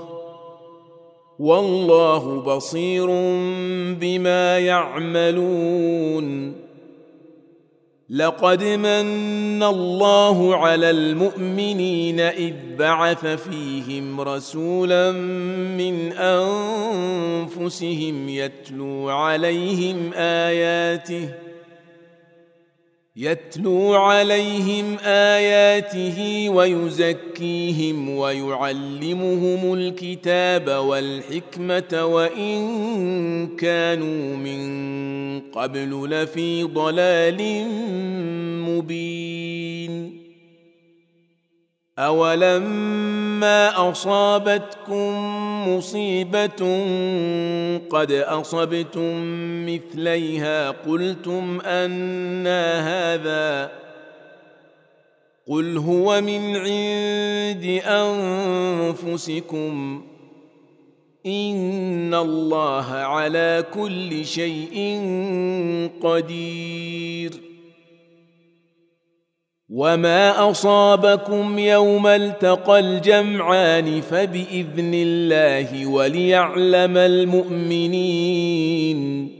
والله بصير بما يعملون لقد من الله على المؤمنين إذ بعث فيهم رسولا من أنفسهم يتلو عليهم آياته يتلو عليهم آياته ويزكيهم ويعلمهم الكتاب والحكمة وإن كانوا من قبل لفي ضلال مبين. أولما أصابتكم مصيبة قد أصبتم مثليها قلتم أنى هذا قل هو من عند أنفسكم إن الله على كل شيء قدير. وما أصابكم يوم التقى الجمعان فبإذن الله وليعلم المؤمنين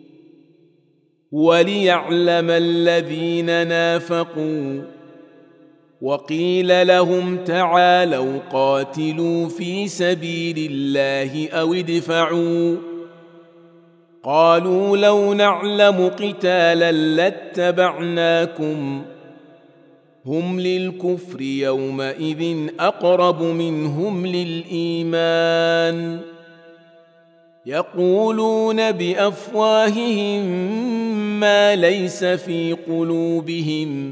وليعلم الذين نافقوا. وقيل لهم تعالوا قاتلوا في سبيل الله أو ادفعوا قالوا لو نعلم قتالا لاتبعناكم هم للكفر يومئذ أقرب منهم للإيمان يقولون بأفواههم ما ليس في قلوبهم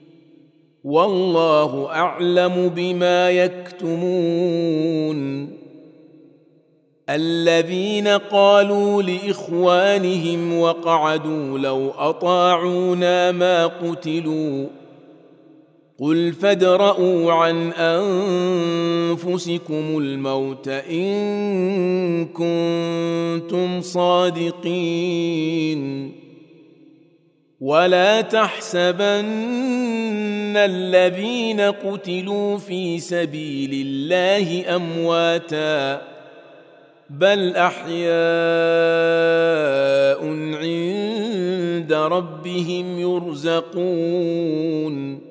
والله أعلم بما يكتمون. الذين قالوا لإخوانهم وقعدوا لو أطاعونا ما قتلوا قل فادرءوا عن أنفسكم الموت إن كنتم صادقين. ولا تحسبن الذين قتلوا في سبيل الله أمواتا بل أحياء عند ربهم يرزقون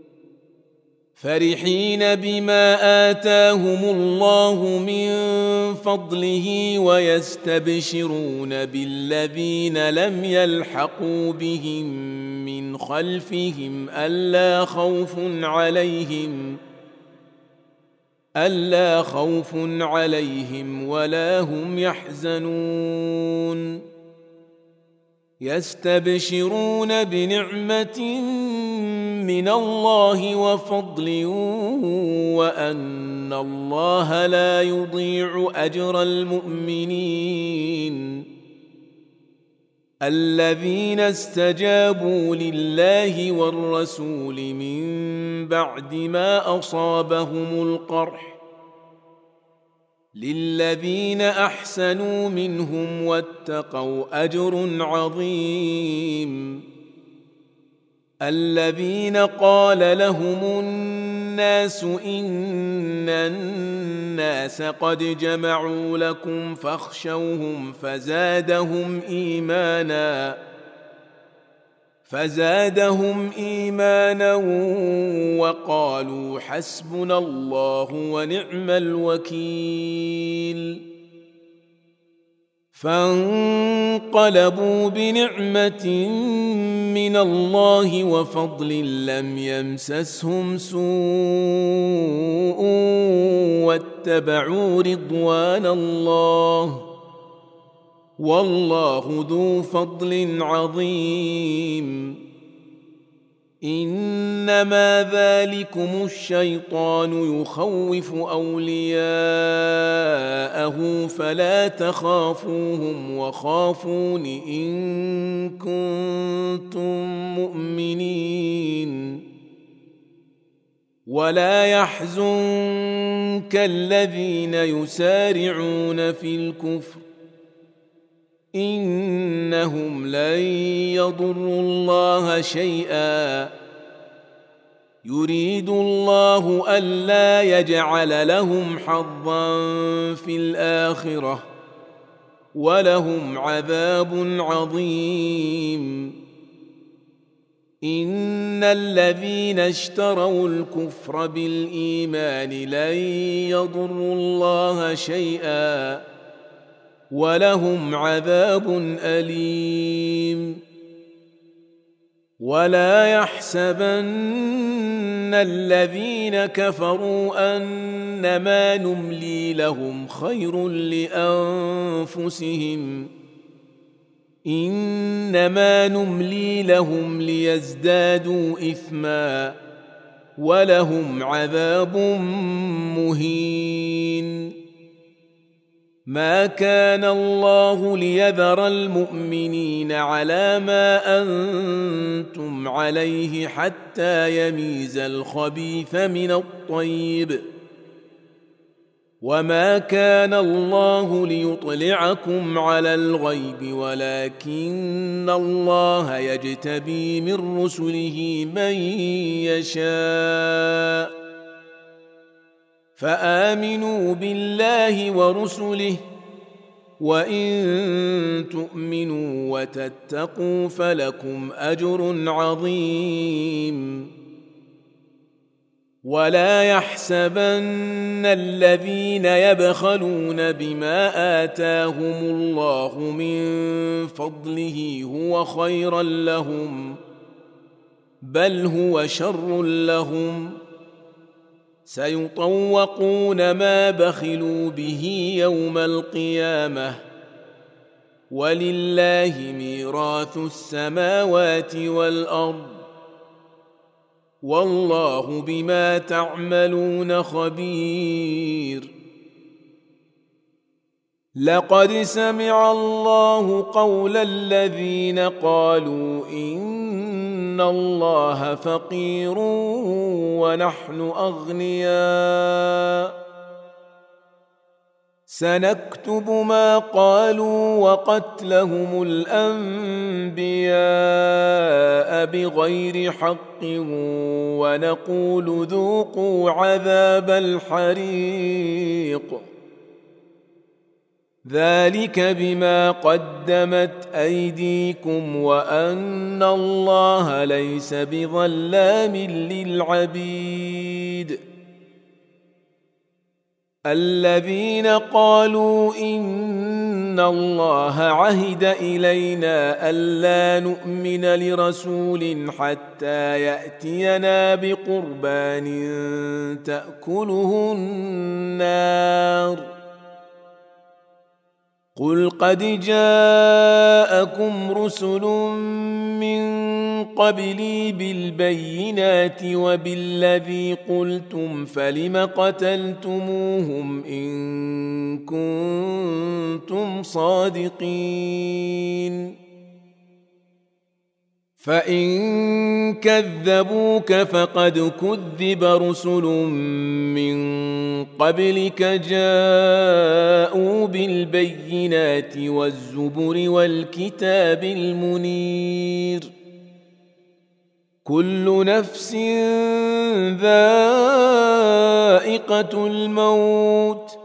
فرحين بما آتاهم الله من فضله ويستبشرون بالذين لم يلحقوا بهم من خلفهم ألا خوف عليهم ألا خوف عليهم ولا هم يحزنون. يستبشرون بنعمة من الله وفضل وأن الله لا يضيع أجر المؤمنين. الذين استجابوا لله والرسول من بعد ما أصابهم القرح للذين أحسنوا منهم واتقوا أجر عظيم. الذين قال لهم الناس إن الناس قد جمعوا لكم فاخشوهم فزادهم إيمانا فزادهم إيمانا وقالوا حسبنا الله ونعم الوكيل. فانقلبوا بنعمة من الله وفضل لم يمسسهم سوء واتبعوا رضوان الله والله ذو فضل عظيم. إنما ذلكم الشيطان يخوف أولياءه فلا تخافوهم وخافون إن كنتم مؤمنين. ولا يحزنك الذين يسارعون في الكفر إنهم لن يضروا الله شيئا يريد الله ألا يجعل لهم حظا في الآخرة ولهم عذاب عظيم. إن الذين اشتروا الكفر بالإيمان لن يضروا الله شيئا ولهم عذاب أليم. ولا يحسبن الذين كفروا أنما نملي لهم خير لأنفسهم إنما نملي لهم ليزدادوا إثما ولهم عذاب مهين. ما كان الله ليذر المؤمنين على ما أنتم عليه حتى يميز الخبيث من الطيب، وما كان الله ليطلعكم على الغيب ولكن الله يجتبي من رسله من يشاء. فآمنوا بالله ورسله وإن تؤمنوا وتتقوا فلكم أجر عظيم. ولا يحسبن الذين يبخلون بما آتاهم الله من فضله هو خيرا لهم، بل هو شر لهم، سيطوقون ما بخلوا به يوم القيامة، ولله ميراث السماوات والأرض، والله بما تعملون خبير. لقد سمع الله قول الذين قالوا إن الله فقير ونحن أغنياء، سنكتب ما قالوا وقتلهم الأنبياء بغير حق ونقول ذوقوا عذاب الحريق، ذلك بما قدمت أيديكم وأن الله ليس بظلام للعبيد. الذين قالوا إن الله عهد إلينا ألا نؤمن لرسول حتى يأتينا بقربان تأكله النار، قل قد جاءكم رسل من قبلي بالبينات وبالذي قلتم فلم قتلتموهم إن كنتم صادقين؟ فإن كذبوك فقد كذب رسل من قبلك جاءوا بالبينات والزبر والكتاب المنير، كل نفس ذائقة الموت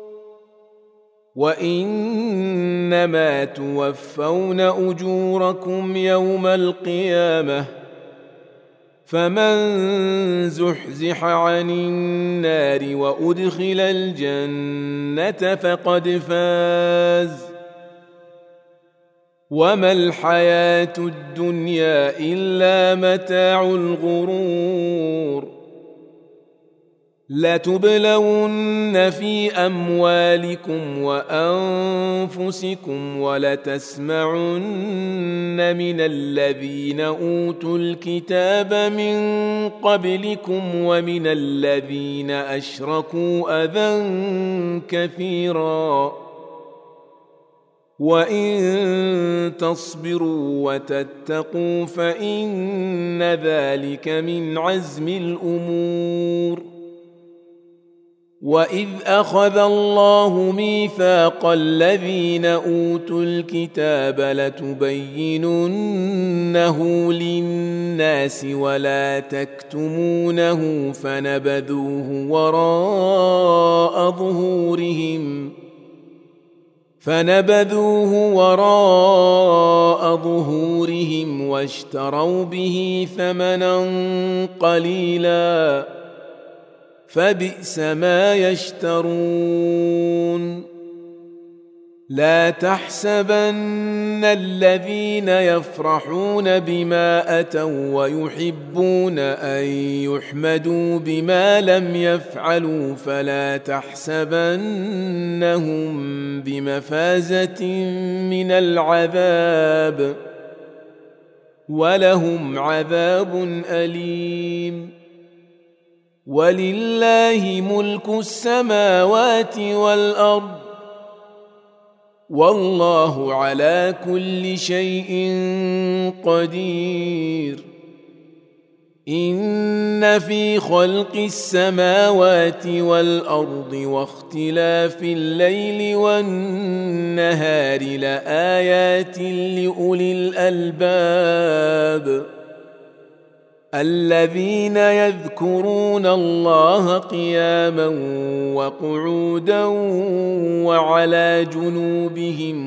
وإنما توفون أجوركم يوم القيامة، فمن زحزح عن النار وأدخل الجنة فقد فاز، وما الحياة الدنيا إلا متاع الغرور. لتبلون في أموالكم وأنفسكم ولتسمعن من الذين أوتوا الكتاب من قبلكم ومن الذين أشركوا أذى كثيرا، وإن تصبروا وتتقوا فإن ذلك من عزم الأمور. وإذ أخذ الله ميثاق الذين أوتوا الكتاب لتبيننه للناس ولا تكتمونه فنبذوه وراء ظهورهم فنبذوه وراء ظهورهم واشتروا به ثمنا قليلا فبئس ما يشترون. لا تحسبن الذين يفرحون بما أتوا ويحبون أن يحمدوا بما لم يفعلوا فلا تحسبنهم بمفازة من العذاب ولهم عذاب أليم. ولله ملك السماوات والأرض والله على كل شيء قدير. إن في خلق السماوات والأرض واختلاف الليل والنهار لآيات لأولي الألباب الذين يذكرون الله قياما وقعودا وعلى جنوبهم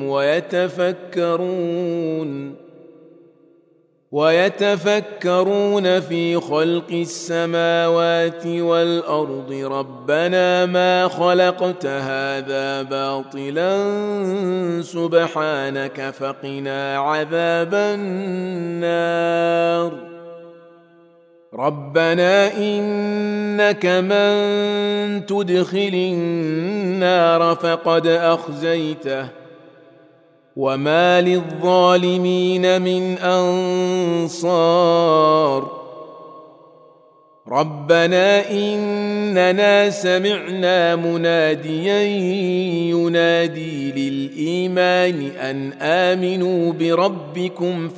ويتفكرون ويتفكرون في خلق السماوات والأرض ربنا ما خلقت هذا باطلا سبحانك فقنا عذاب النار. ربنا إنك من تدخل النار فقد أخزيته وما للظالمين من أنصار. ربنا إننا سمعنا مناديا ينادي للإيمان أن آمنوا بربكم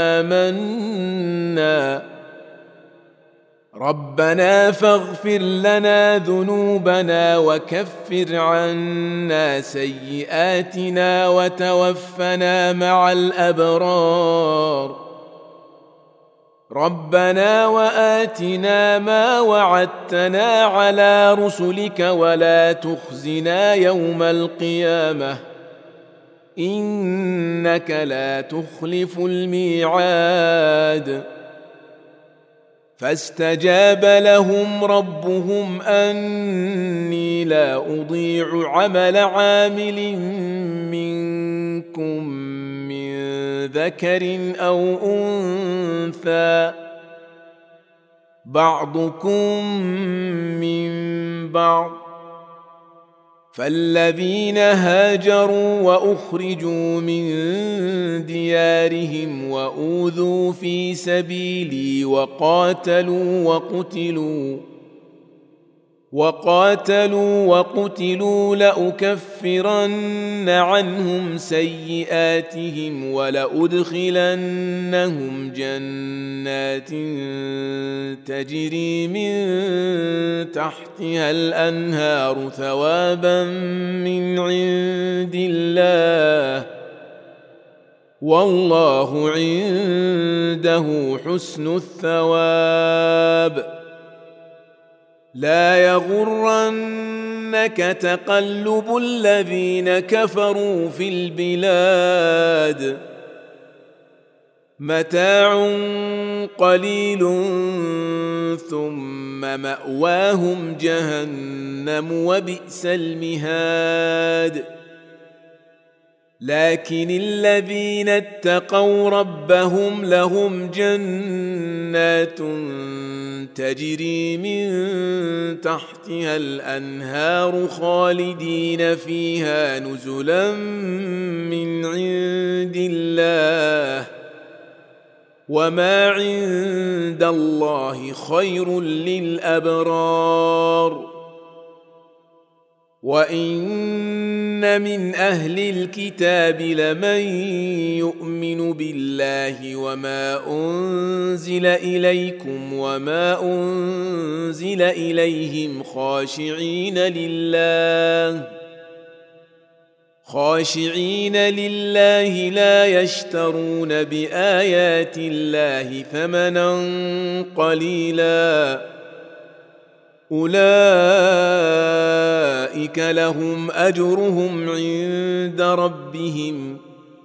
فآمنا. ربنا فاغفر لنا ذنوبنا وكفر عنا سيئاتنا وتوفنا مع الأبرار. ربنا وآتنا ما وعدتنا على رسلك ولا تخزنا يوم القيامة إنك لا تخلف الميعاد. فاستجاب لهم ربهم أني لا أضيع عمل عامل منكم من ذكر أو أنثى بعضكم من بعض. فالذين هاجروا وأخرجوا من ديارهم وأوذوا في سبيلي وقاتلوا وقتلوا وقاتلوا وقتلوا لأكفرن عنهم سيئاتهم ولأدخلنهم جنات تجري من تحتها الأنهار ثوابا من عند الله والله عنده حسن الثواب. لا يغرنك تقلب الذين كفروا في البلاد متاع قليل ثم مأواهم جهنم وبئس المهاد. لكن الذين اتقوا ربهم لهم جنات تجري من تحتها الأنهار خالدين فيها نزلا من عند الله وما عند الله خير للأبرار. وإن من أهل الكتاب لمن يؤمن بالله وما أنزل إليكم وما أنزل إليهم خاشعين لله خاشعين لله لا يشترون بآيات الله ثمنا قليلا أولئك لهم أجرهم عند ربهم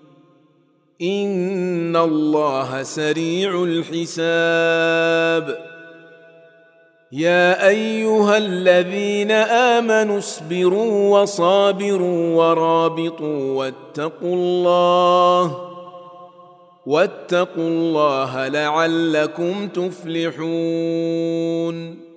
إن الله سريع الحساب. يا أيها الذين آمنوا اصبروا وصابروا ورابطوا واتقوا الله واتقوا الله لعلكم تفلحون